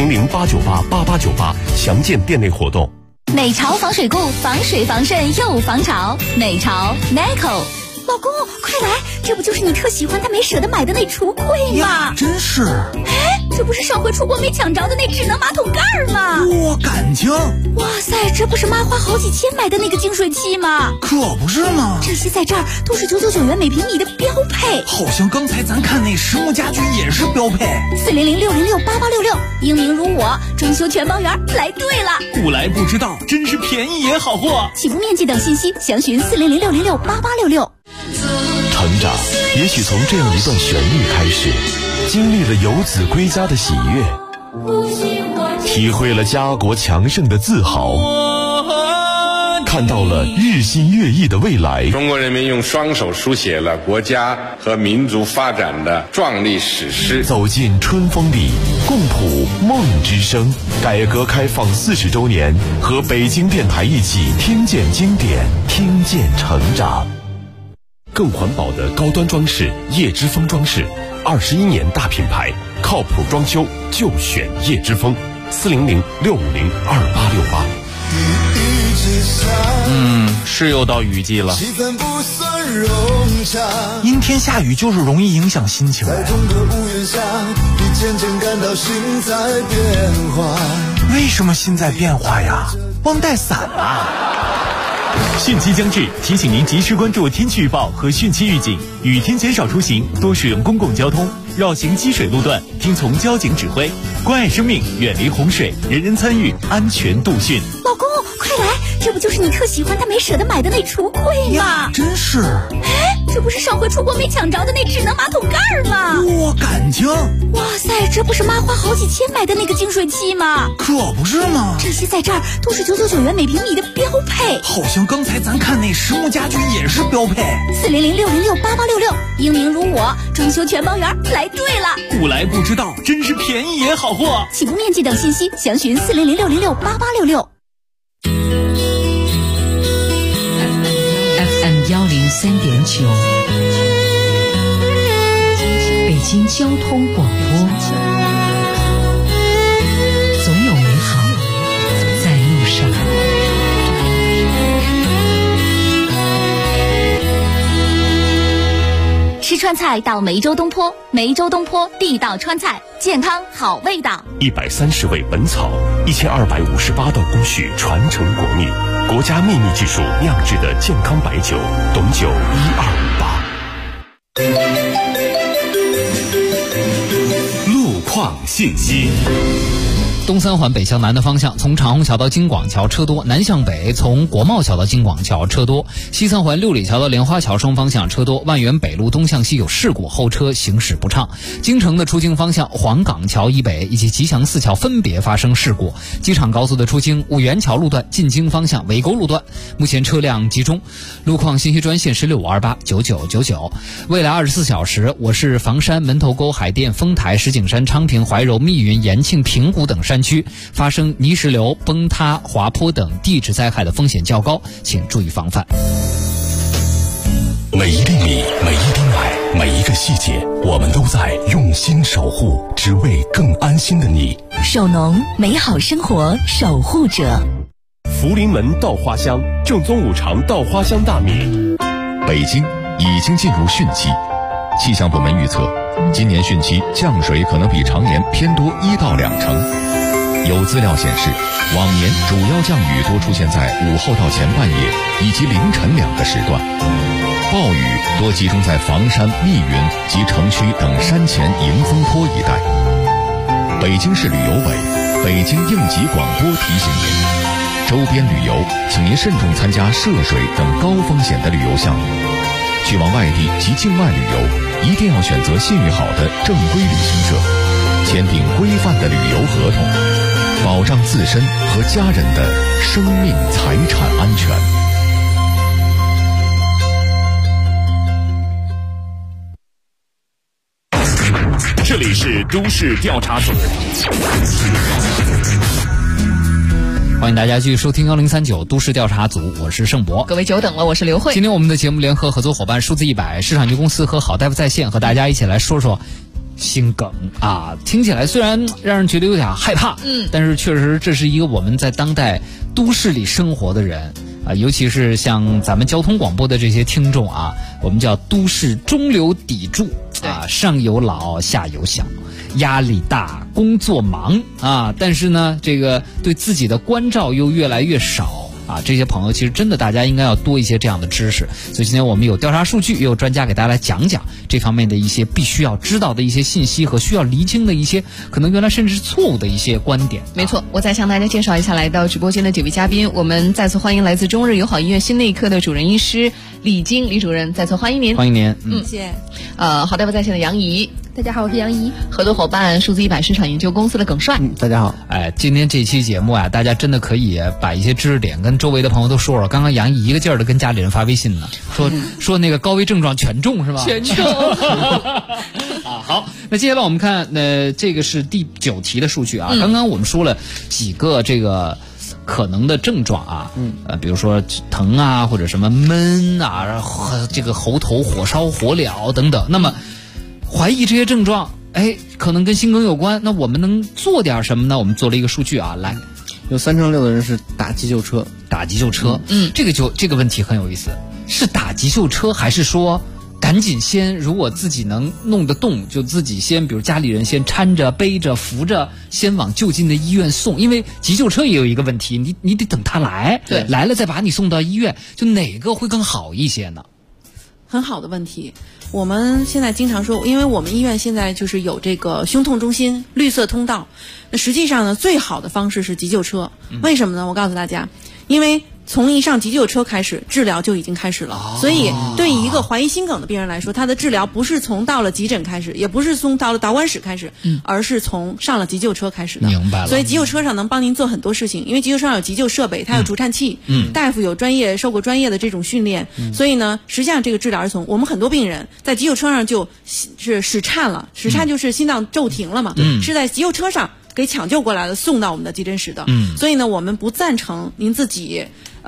，400-898-8898，详见店内活动。
美潮防水固，防水防渗又防潮。美潮 Nico。
老公，快来！这不就是你特喜欢但没舍得买的那橱柜吗？
真是！
哎，这不是上回出国没抢着的那智能马桶盖吗？
哇，感情！
哇塞，这不是妈花好几千买的那个净水器吗？
可不是嘛！
这些在这儿都是999元每平米的标配。
好像刚才咱看那实木家居也是标配。
400-606-8866，英明如我，装修全包圆，来对了。
不来不知道，真是便宜也好货。
起步面积等信息详询400-606-8866。
成长也许从这样一段旋律开始，经历了游子归家的喜悦，体会了家国强盛的自豪，看到了日新月异的未来。
中国人民用双手书写了国家和民族发展的壮丽史诗。
走进春风里，共谱梦之声。改革开放40周年，和北京电台一起听见经典，听见成长。更环保的高端装饰叶之峰装饰，21年大品牌，靠谱装修就选叶之峰，400-650-2868。
是又到雨季了，阴天下雨就是容易影响心情。为什么心在变化呀？忘带伞啊！
汛期将至，提醒您及时关注天气预报和汛期预警，雨天减少出行，多使用公共交通，绕行积水路段，听从交警指挥，关爱生命，远离洪水，人人参与，安全度汛。
老公，快来！这不就是你特喜欢但没舍得买的那橱柜吗？
真是！
哎，这不是上回出国没抢着的那智能马桶盖吗？
哇，感情！
哇塞，这不是妈花好几千买的那个净水器吗？
可不是嘛！
这些在这儿都是999元每平米的标配。
好像刚才咱看那实木家居也是标配。
400-606-8866，英明如我，装修全包圆，来对了。
不来不知道，真是便宜也好货。
起步面积等信息详询400-606-8866。
103.9，北京交通广播，总有美好在路上。
吃穿川菜到梅州东坡，梅州东坡地道川菜，健康好味道。
130味本草，1258道工序传承国秘，国家秘密技术酿制的健康白酒，董酒1258。
路况信息。
东三环北向南的方向，从长虹桥到京广桥车多；南向北，从国贸桥到京广桥车多；西三环六里桥到莲花桥双方向车多；万源北路东向西有事故，后车行驶不畅。京城的出京方向，黄岗桥以北以及吉祥寺桥分别发生事故。机场高速的出京五元桥路段进京方向围沟路段，目前车辆集中。路况信息专线16589999。未来24小时，我市房山、门头沟、海淀、丰台、石景山、昌平、怀柔、密云、延庆、平谷等山区发生泥石流、崩塌、滑坡等地质灾害的风险较高，请注意防范。
每一粒米，每一滴奶，每一个细节，我们都在用心守护，只为更安心的你。
首农，美好生活守护者。
福临门稻花香，正宗五常稻花香大米。
北京已经进入汛期，气象部门预测，今年汛期降水可能比常年偏多1到2成。有资料显示，往年主要降雨多出现在午后到前半夜以及凌晨2个时段，暴雨多集中在房山、密云及城区等山前迎风坡一带。北京市旅游委、北京应急广播提醒您，周边旅游请您慎重参加涉水等高风险的旅游项目。去往外地及境外旅游，一定要选择信誉好的正规旅行社，签订规范的旅游合同，保障自身和家人的生命财产安全。
这里是都市调查组，
欢迎大家继续收听1039都市调查组，我是盛博。
各位久等了，我是刘慧。
今天我们的节目联合合作伙伴数字100市场局公司和好大夫在线，和大家一起来说说心梗啊。听起来虽然让人觉得有点害怕，但是确实这是一个我们在当代都市里生活的人啊，尤其是像咱们交通广播的这些听众啊，我们叫都市中流砥柱啊，上有老下有小，压力大，工作忙啊，但是呢，这个对自己的关照又越来越少啊。这些朋友其实真的大家应该要多一些这样的知识，所以今天我们有调查数据，也有专家给大家来讲讲这方面的一些必须要知道的一些信息和需要厘清的一些可能原来甚至是错误的一些观点。
没错，我再向大家介绍一下来到直播间的几位嘉宾，我们再次欢迎来自中日友好医院心内科的主任医师李晶李主任，再次欢迎您。
欢迎您。
谢谢。
好大夫在线的杨怡。
大家好，我是杨怡。
合作伙伴数字100市场研究公司的耿帅。
大家好。
今天这期节目啊，大家真的可以把一些知识点跟周围的朋友都说说。刚刚杨怡一个劲儿的跟家里人发微信呢，说那个高危症状全中是吧？
全中。
好，那接下来我们看，这个是第9题的数据啊。刚刚我们说了几个这个可能的症状啊，比如说疼啊，或者什么闷啊，然后这个喉头火烧火燎等等。那么怀疑这些症状，可能跟心梗有关，那我们能做点什么呢？我们做了一个数据啊，来，
有36%的人是打急救车。
打急救车，这个问题很有意思，是打急救车还是说赶紧先，如果自己能弄得动，就自己先，比如家里人先搀着、背着、扶着，先往就近的医院送。因为急救车也有一个问题，你得等他来，
对，
来了再把你送到医院，就哪个会更好一些呢？
很好的问题。我们现在经常说，因为我们医院现在就是有这个胸痛中心、绿色通道，那实际上呢，最好的方式是急救车。为什么呢？我告诉大家，因为从一上急救车开始，治疗就已经开始了。所以对于一个怀疑心梗的病人来说，他的治疗不是从到了急诊开始，也不是从到了导管室开始，而是从上了急救车开始的。
明白了。
所以急救车上能帮您做很多事情，因为急救车上有急救设备，它有除颤器，大夫有受过专业的这种训练，所以呢，实际上这个治疗是从我们很多病人在急救车上就是室颤了，室颤就是心脏骤停了嘛，是在急救车上给抢救过来的，送到我们的急诊室的。所以呢，我们不赞成您自己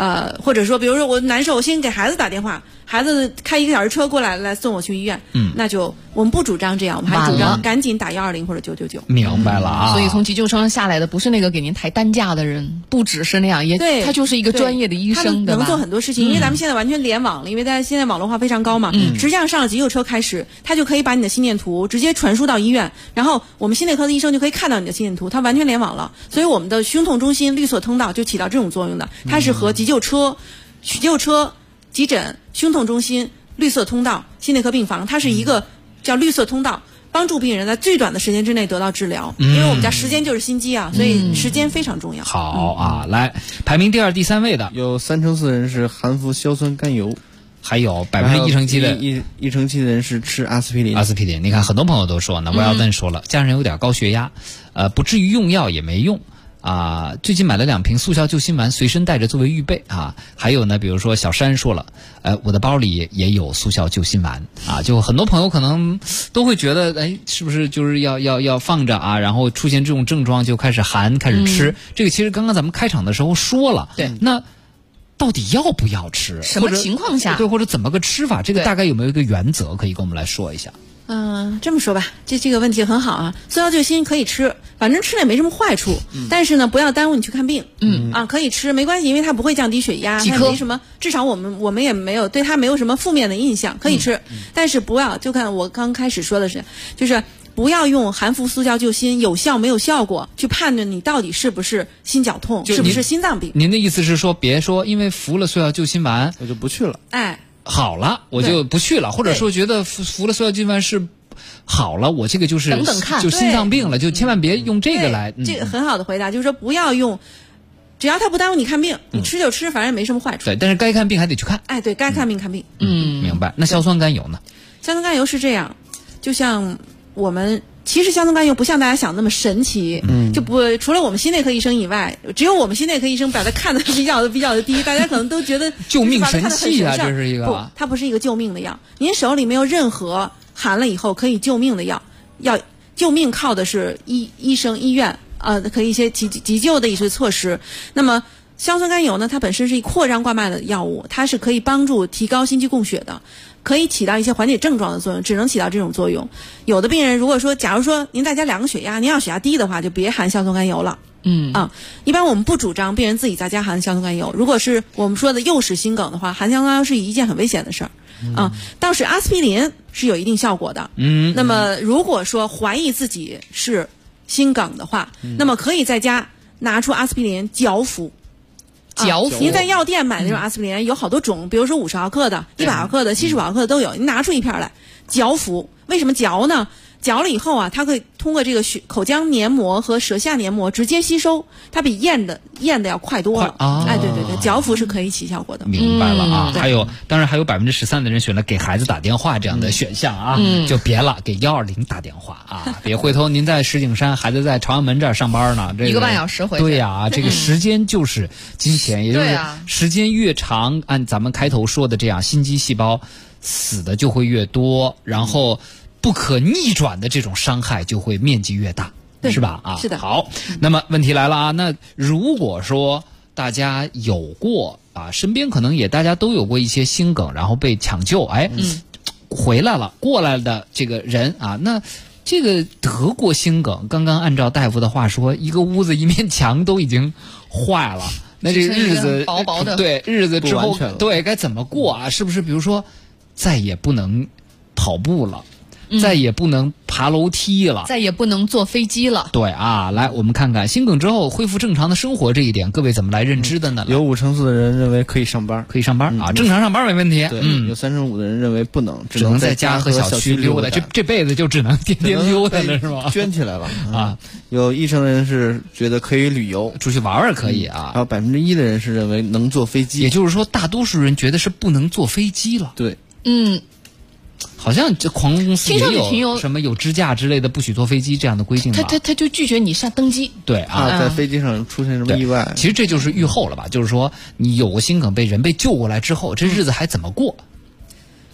或者说比如说我难受，我先给孩子打电话，孩子开1个小时车过来送我去医院，那就我们不主张这样，我们还主张赶紧打120或者999。
明白了啊。
所以从急救车上下来的不是那个给您抬担架的人，不只是那样，
对，
他就是一个专业的医生，
他能做很多事情，因为咱们现在完全联网了，因为大家现在网络化非常高嘛，实际上上了急救车开始，他就可以把你的心电图直接传输到医院，然后我们心内科的医生就可以看到你的心电图，他完全联网了。所以我们的胸痛中心、律所通道就起到这种作用的，它是和急救车、急诊、胸痛中心、绿色通道、心内科病房，它是一个叫绿色通道，帮助病人在最短的时间之内得到治疗。因为我们家时间就是心肌啊，所以时间非常重要。
好啊，来排名第2、第3位的
有34%人是含服硝酸甘油，
还有1%的
1成7的人是吃阿司匹林。
你看很多朋友都说呢，我要跟说了，家人有点高血压，不至于用药也没用。最近买了2瓶速效救心丸，随身带着作为预备啊。还有呢，比如说小山说了，我的包里也有速效救心丸啊。就很多朋友可能都会觉得，是不是就是要放着啊？然后出现这种症状就开始含开始吃。这个其实刚刚咱们开场的时候说了，
对，
那到底要不要吃？
什么情况下？
对，或者怎么个吃法？这个大概有没有一个原则可以跟我们来说一下？
这么说吧，这个问题很好啊。速效救心可以吃，反正吃了也没什么坏处，但是呢，不要耽误你去看病。可以吃没关系，因为它不会降低血压，它没什么，至少我们也没有对它没有什么负面的印象，可以吃。但是不要就看我刚开始说的是，就是不要用含服速效救心有效没有效果去判断你到底是不是心绞痛，是不是心脏病。
您的意思是说，别说因为服了速效救心丸
我就不去了。
好了，我就不去了，或者说觉得服了速效救心丸是好了，我这个就是
等等看，
就心脏病了，就千万别用这个来。
这个很好的回答，就是说不要用，只要它不耽误你看病，你吃就吃，反正也没什么坏处。
对，但是该看病还得去看。
对，该看病看病。
明白。那硝酸甘油呢？
硝酸甘油是这样，就像我们。其实硝酸甘油不像大家想那么神奇，就不除了我们心内科医生以外，只有我们心内科医生把它看得比较的低，大家可能都觉得
救命神器啊，这是一个
不，它不是一个救命的药。您手里没有任何含了以后可以救命的药，救命靠的是医生医院可以一些急救的一些措施。那么硝酸甘油呢，它本身是一扩张冠脉的药物，它是可以帮助提高心肌供血的。可以起到一些缓解症状的作用，只能起到这种作用。有的病人如果说，假如说您在家量个血压，您要血压低的话，就别含硝酸甘油了。一般我们不主张病人自己在家含硝酸甘油。如果是我们说的诱使心梗的话，含硝酸甘油是一件很危险的事儿。倒是阿司匹林是有一定效果的。那么如果说怀疑自己是心梗的话，那么可以在家拿出阿司匹林嚼服。您在药店买那种阿司匹林有好多种，比如说50毫克的、100毫克的、75毫克的都有。您拿出一片来嚼服，为什么嚼呢？嚼了以后它可以通过这个口腔黏膜和舌下黏膜直接吸收，它比咽的要快多了。对，嚼服是可以起效果的。
明白了啊。当然还有13%的人选了给孩子打电话这样的选项啊，就别了，给120打电话啊，别回头您在石景山，孩子在朝阳门这儿上班呢，1
个半小时回去。
对呀，这个时间就是金钱，也就是时间越长，按咱们开头说的这样，心肌细胞死的就会越多，然后不可逆转的这种伤害就会面积越大，是吧？
是的。
好，那么问题来了啊，那如果说大家有过身边可能也大家都有过一些心梗，然后被抢救，回来了过来的这个人啊，那这个得过心梗，刚刚按照大夫的话说，一个屋子一面墙都已经坏了，那这日子
薄薄的，
对，日子之后对该怎么过啊？是不是比如说再也不能跑步了？再也不能爬楼梯了，
再也不能坐飞机了。
对啊，来我们看看心梗之后恢复正常的生活这一点，各位怎么来认知的呢？
有5%的人认为可以上班，
正常上班没问题。
对，有35%的人认为不能，
只能在家和小区溜达，这辈子就只能天天溜达了，是吧？
圈起来了啊！有1成的人是觉得可以旅游，
出去玩玩可以啊。
还有1%的人是认为能坐飞机，
也就是说，大多数人觉得是不能坐飞机了。
对，
好像这航空公司也有什么有支架之类的不许坐飞机这样的规定吧？
他就拒绝你上登机。
对啊，
在飞机上出现什么意外？
其实这就是预后了吧？就是说你有过心梗被救过来之后，这日子还怎么过？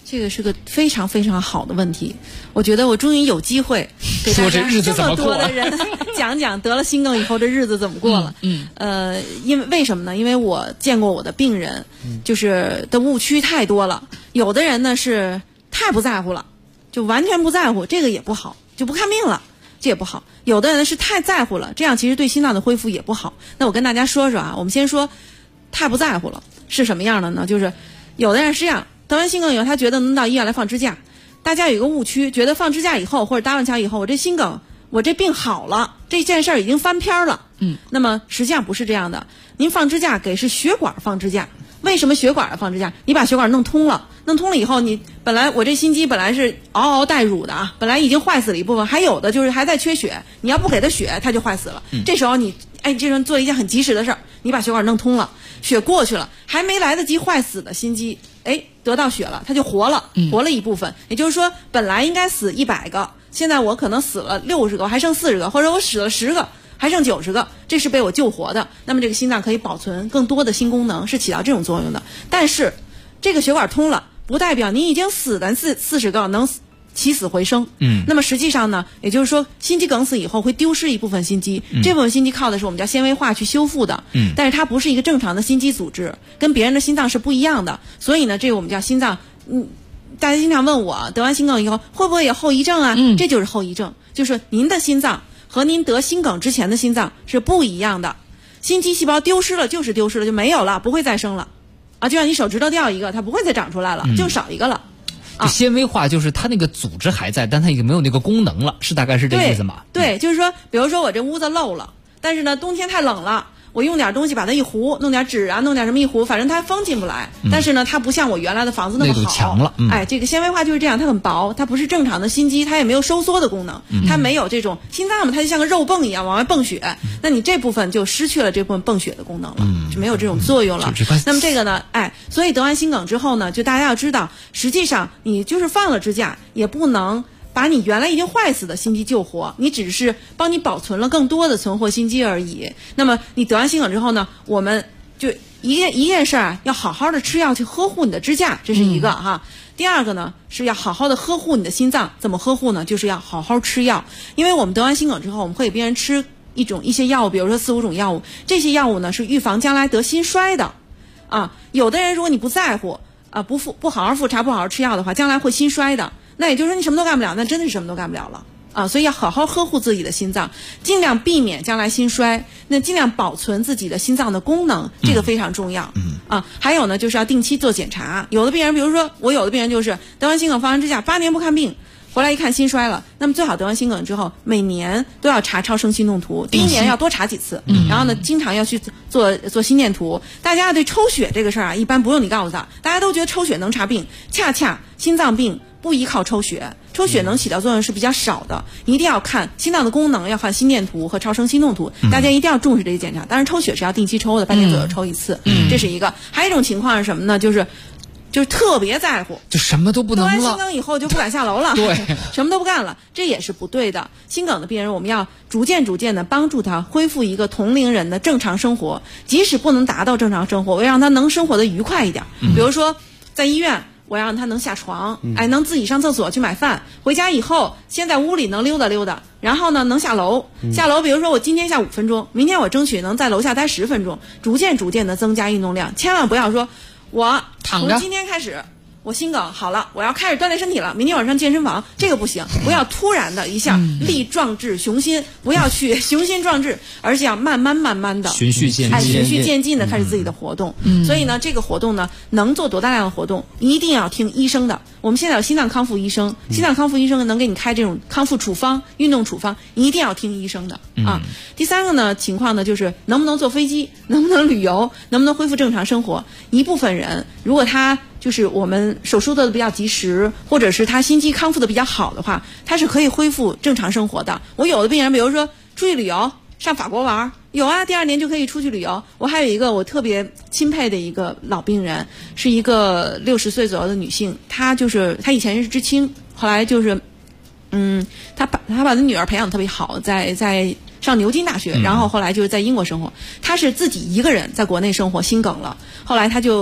这个是个非常非常好的问题，我觉得我终于有机会给大家这么多的人讲讲得了心梗以后这日子怎么过了。因为为什么呢？因为我见过我的病人，就是的误区太多了。有的人呢是太不在乎了，就完全不在乎，这个也不好，就不看病了，这也不好。有的人是太在乎了，这样其实对心脏的恢复也不好。那我跟大家说说啊，我们先说太不在乎了是什么样的呢？就是有的人是这样。得完心梗以后，他觉得能到医院来放支架。大家有一个误区，觉得放支架以后或者搭完桥以后，我这心梗，我这病好了，这件事儿已经翻篇了。那么实际上不是这样的。您放支架给是血管放支架，为什么血管放支架？你把血管弄通了以后，你本来我这心肌本来是嗷嗷待乳的啊，本来已经坏死了一部分，还有的就是还在缺血，你要不给他血，他就坏死了。这时候你这人做一件很及时的事儿，你把血管弄通了，血过去了，还没来得及坏死的心肌，得到血了，它就活了，活了一部分。也就是说，本来应该死100个，现在我可能死了60个，还剩40个，或者我死了10个，还剩90个，这是被我救活的。那么这个心脏可以保存更多的新功能，是起到这种作用的。但是这个血管通了，不代表你已经死的40个能起死回生。那么实际上呢，也就是说心肌梗死以后会丢失一部分心肌，这部分心肌靠的是我们叫纤维化去修复的，但是它不是一个正常的心肌组织，跟别人的心脏是不一样的。所以呢，这个我们叫心脏。大家经常问我得完心梗以后会不会有后遗症啊？这就是后遗症，就是您的心脏和您得心梗之前的心脏是不一样的。心肌细胞丢失了就是丢失了，就没有了，不会再生了啊！就像你手指头掉一个，它不会再长出来了，就少一个了。
这纤维化就是它那个组织还在，但它已经没有那个功能了，是大概是这个意思吗？
对，就是说，比如说我这屋子漏了，但是呢冬天太冷了，我用点东西把它一糊，弄点纸啊，弄点什么一糊，反正它风进不来。但是呢，它不像我原来的房子那么好，
内堵强了。
这个纤维化就是这样，它很薄，它不是正常的心肌，它也没有收缩的功能，它没有这种心脏嘛，它就像个肉泵一样往外泵血，那你这部分就失去了这部分泵血的功能了，就没有这种作用了。那么这个呢，所以得完心梗之后呢，就大家要知道，实际上你就是放了支架，也不能把你原来已经坏死的心肌救活，你只是帮你保存了更多的存活心肌而已。那么你得完心梗之后呢，我们就一件事啊，要好好的吃药去呵护你的支架，这是一个哈。第二个呢，是要好好的呵护你的心脏。怎么呵护呢？就是要好好吃药。因为我们得完心梗之后，我们会给病人吃一些药物，比如说4、5种药物。这些药物呢是预防将来得心衰的啊。有的人如果你不在乎啊，不好好复查，不好好吃药的话，将来会心衰的。那也就是说你什么都干不了，那真的是什么都干不了了啊！所以要好好呵护自己的心脏，尽量避免将来心衰，那尽量保存自己的心脏的功能，这个非常重要。还有呢，就是要定期做检查。有的病人，比如说我有的病人就是得完心梗放完支架8年不看病，回来一看心衰了，那么最好得完心梗之后每年都要查超声心动图，第1年要多查几次，然后呢经常要去做心电图。大家对抽血这个事儿啊，一般不用你告诉他，大家都觉得抽血能查病，恰恰心脏病不依靠抽血，抽血能起到作用是比较少的，一定要看心脏的功能，要看心电图和超声心动图，大家一定要重视这些检查。当然抽血是要定期抽的，半年左右抽一次，这是一个。还有一种情况是什么呢？就是特别在乎，
就什么都不能了。
得完心梗以后就不敢下楼了，
对，
什么都不干了，这也是不对的。心梗的病人，我们要逐渐的帮助他恢复一个同龄人的正常生活，即使不能达到正常生活，我要让他能生活的愉快一点。比如说在医院，我要让他能下床，能自己上厕所去买饭，回家以后先在屋里能溜达溜达，然后呢能下楼，比如说我今天下5分钟，明天我争取能在楼下待10分钟，逐渐的增加运动量，千万不要说我从今天开始我心梗好了，我要开始锻炼身体了，明天晚上健身房，这个不行，不要突然的一下力壮志雄心，不要去雄心壮志，而是要慢慢的
循序渐进
的开始自己的活动。所以呢，这个活动呢，能做多大量的活动，一定要听医生的。我们现在有心脏康复医生，心脏康复医生能给你开这种康复处方、运动处方，一定要听医生的啊。第3个呢情况呢，就是能不能坐飞机，能不能旅游，能不能恢复正常生活。一部分人如果他就是我们手术做的比较及时，或者是他心肌康复的比较好的话，他是可以恢复正常生活的。我有的病人，比如说出去旅游，上法国玩，有啊，第2年就可以出去旅游。我还有一个我特别钦佩的一个老病人，是一个60岁左右的女性，她以前是知青，后来就是她把她女儿培养得特别好，在上牛津大学，然后后来就是在英国生活。她是自己一个人在国内生活，心梗了，后来她就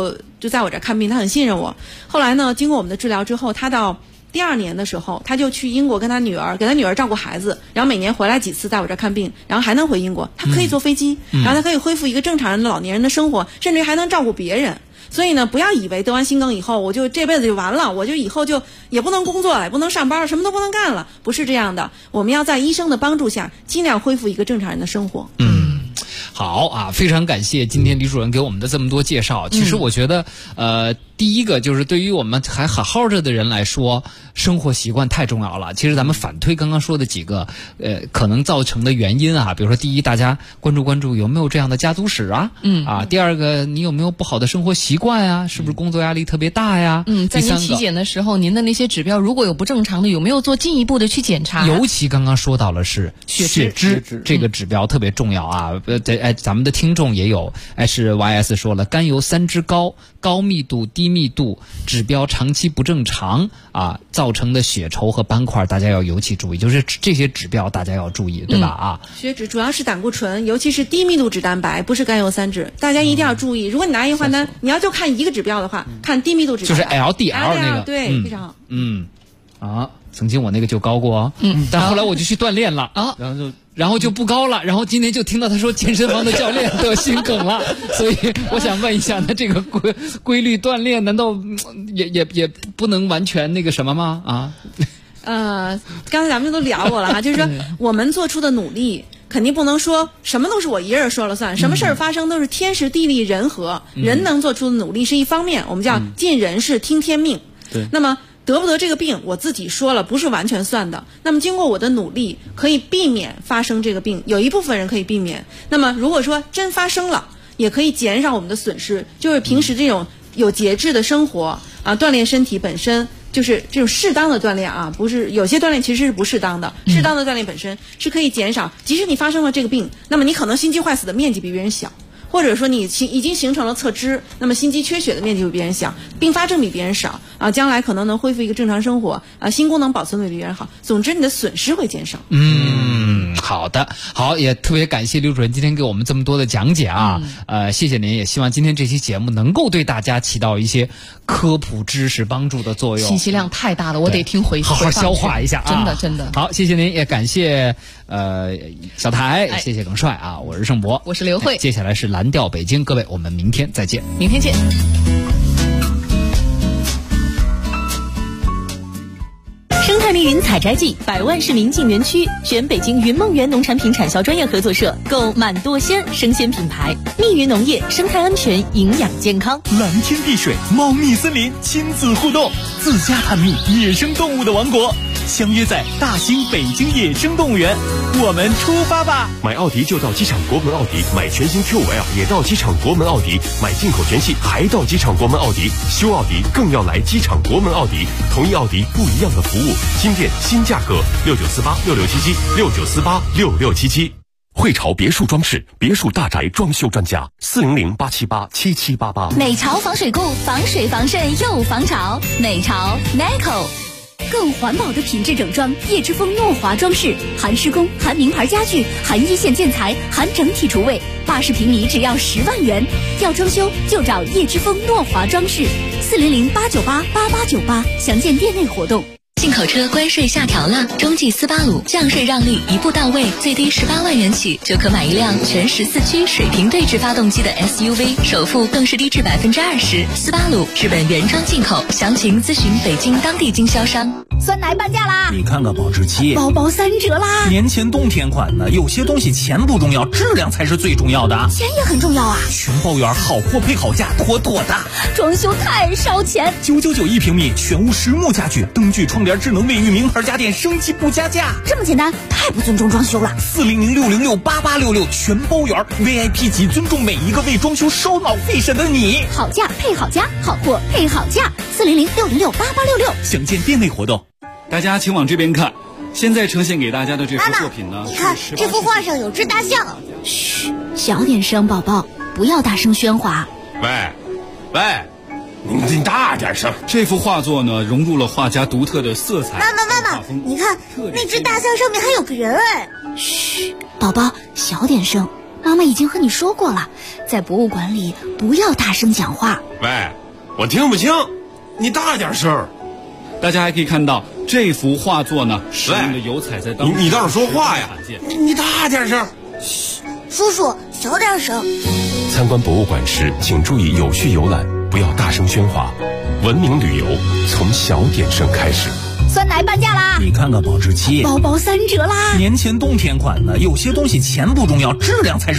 就在我这儿看病，他很信任我。后来呢，经过我们的治疗之后，他到第2年的时候，他就去英国跟他女儿，给他女儿照顾孩子，然后每年回来几次在我这儿看病，然后还能回英国，他可以坐飞机，然后他可以恢复一个正常人的老年人的生活，甚至还能照顾别人。所以呢，不要以为得完心梗以后我就这辈子就完了，我就以后就也不能工作了，也不能上班，什么都不能干了，不是这样的。我们要在医生的帮助下，尽量恢复一个正常人的生活。
好啊，非常感谢今天李主任给我们的这么多介绍。其实我觉得，第一个就是对于我们还好好着的人来说，生活习惯太重要了。其实咱们反推刚刚说的几个，可能造成的原因啊，比如说第一，大家关注有没有这样的家族史啊，第二个，你有没有不好的生活习惯啊，是不是工作压力特别大呀？
在您体检的时候，您的那些指标如果有不正常的，有没有做进一步的去检查？
尤其刚刚说到了是血脂这个指标特别重要啊。咱们的听众也有，是 YS 说了，甘油3脂高密度、低密度指标长期不正常啊，造成的血稠和斑块，大家要尤其注意，就是这些指标大家要注意，对吧？
血脂主要是胆固醇，尤其是低密度脂蛋白，不是甘油3脂，大家一定要注意。如果你拿一换单，你要就看一个指标的话，看低密度脂蛋白，
就是 LDL 那个，
对，非常好。
曾经我那个就高过，但后来我就去锻炼了啊，然后就不高了，然后今天就听到他说健身房的教练得心梗了，所以我想问一下，那这个规律锻炼难道也不能完全那个什么吗？
刚才咱们都聊过了哈，就是说我们做出的努力肯定不能说什么都是我一人说了算，什么事儿发生都是天时地利人和，人能做出的努力是一方面，我们叫尽人事听天命。
对，
那么得不得这个病，我自己说了不是完全算的。那么经过我的努力，可以避免发生这个病，有一部分人可以避免。那么如果说真发生了，也可以减少我们的损失。就是平时这种有节制的生活啊，锻炼身体本身就是这种适当的锻炼啊，不是有些锻炼其实是不适当的，适当的锻炼本身是可以减少。即使你发生了这个病，那么你可能心肌坏死的面积比别人小。或者说你已经形成了侧支，那么心肌缺血的面积比别人小，并发症比别人少啊，将来可能能恢复一个正常生活啊，心功能保存比别人好。总之，你的损失会减少。
好的，好，也特别感谢刘主任今天给我们这么多的讲解啊，谢谢您，也希望今天这期节目能够对大家起到一些科普知识帮助的作用。
信息量太大了，我得听回
好好消化一下
啊，真的。
好，谢谢您，也感谢小台，谢谢耿帅啊，我是盛博，
我是刘慧，
接下来是蓝调北京，各位，我们明天再见，
明天见。
生态密云采摘季，100万市民进园区，选北京云梦园农产品产销专业合作社，购满舵鲜生鲜品牌。密云农业，生态安全，营养健康。
蓝天碧水，猫蜜森林，亲子互动，自家探秘野生动物的王国，相约在大兴北京野生动物园，我们出发吧！
买奥迪就到机场国门奥迪，买全新 Q5L 也到机场国门奥迪，买进口全系还到机场国门奥迪，修奥迪更要来机场国门奥迪，同一奥迪不一样的服务，新店新价格，69486677，69486677。汇潮别墅装饰，别墅大宅装修专家，400-878-7788。
美潮防水固，防水防渗又防潮。美潮 NICO。更环保的品质整装，叶之峰诺华装饰，含施工，含名牌家具，含一线建材，含整体厨卫，80平米只要10万元。要装修就找叶之峰诺华装饰，400-898-8898，详见店内活动。
进口车关税下调了，中际斯巴鲁降税让利一步到位，最低18万元起就可买一辆全14驱水平对置发动机的 SUV， 首付更是低至20%。斯巴鲁日本原装进口，详情咨询北京当地经销商。
酸奶半价啦！
你看看保质期，
包包3折啦！
年前冬天款的，有些东西钱不重要，质量才是最重要的。
钱也很重要啊！
全包圆，好货配好价，妥妥的。
装修太烧钱
，999一平米，全屋实木家具，灯具、窗帘、智能卫浴，名牌家电升级不加价。
这么简单，太不尊重装修了。
400-606-8866，全包圆 ，VIP 级，尊重每一个为装修烧脑费神的你。
好价配好家，好货配好价，400-606-8866，
详见店内活动。
大家请往这边看，现在呈现给大家的这幅作品呢，
你看这幅画上有只大象。嘘，小点声，宝宝，不要大声喧哗。
喂，你大点声。这幅画作呢，融入了画家独特的色彩。
妈妈，你看那只大象上面还有个人哎。嘘，宝宝，小点声。妈妈已经和你说过了，在博物馆里不要大声讲话。
我听不清，你大点声。
大家还可以看到这幅画作呢，使用的油彩在当时
你倒是说话呀！你大点声。
叔叔小点声。
参观博物馆时，请注意有序游览，不要大声喧哗。文明旅游从小点声开始。
酸奶半价啦！
你看看保质期，
包包3折啦！
年前冬天款的，有些东西钱不重要，质量才是。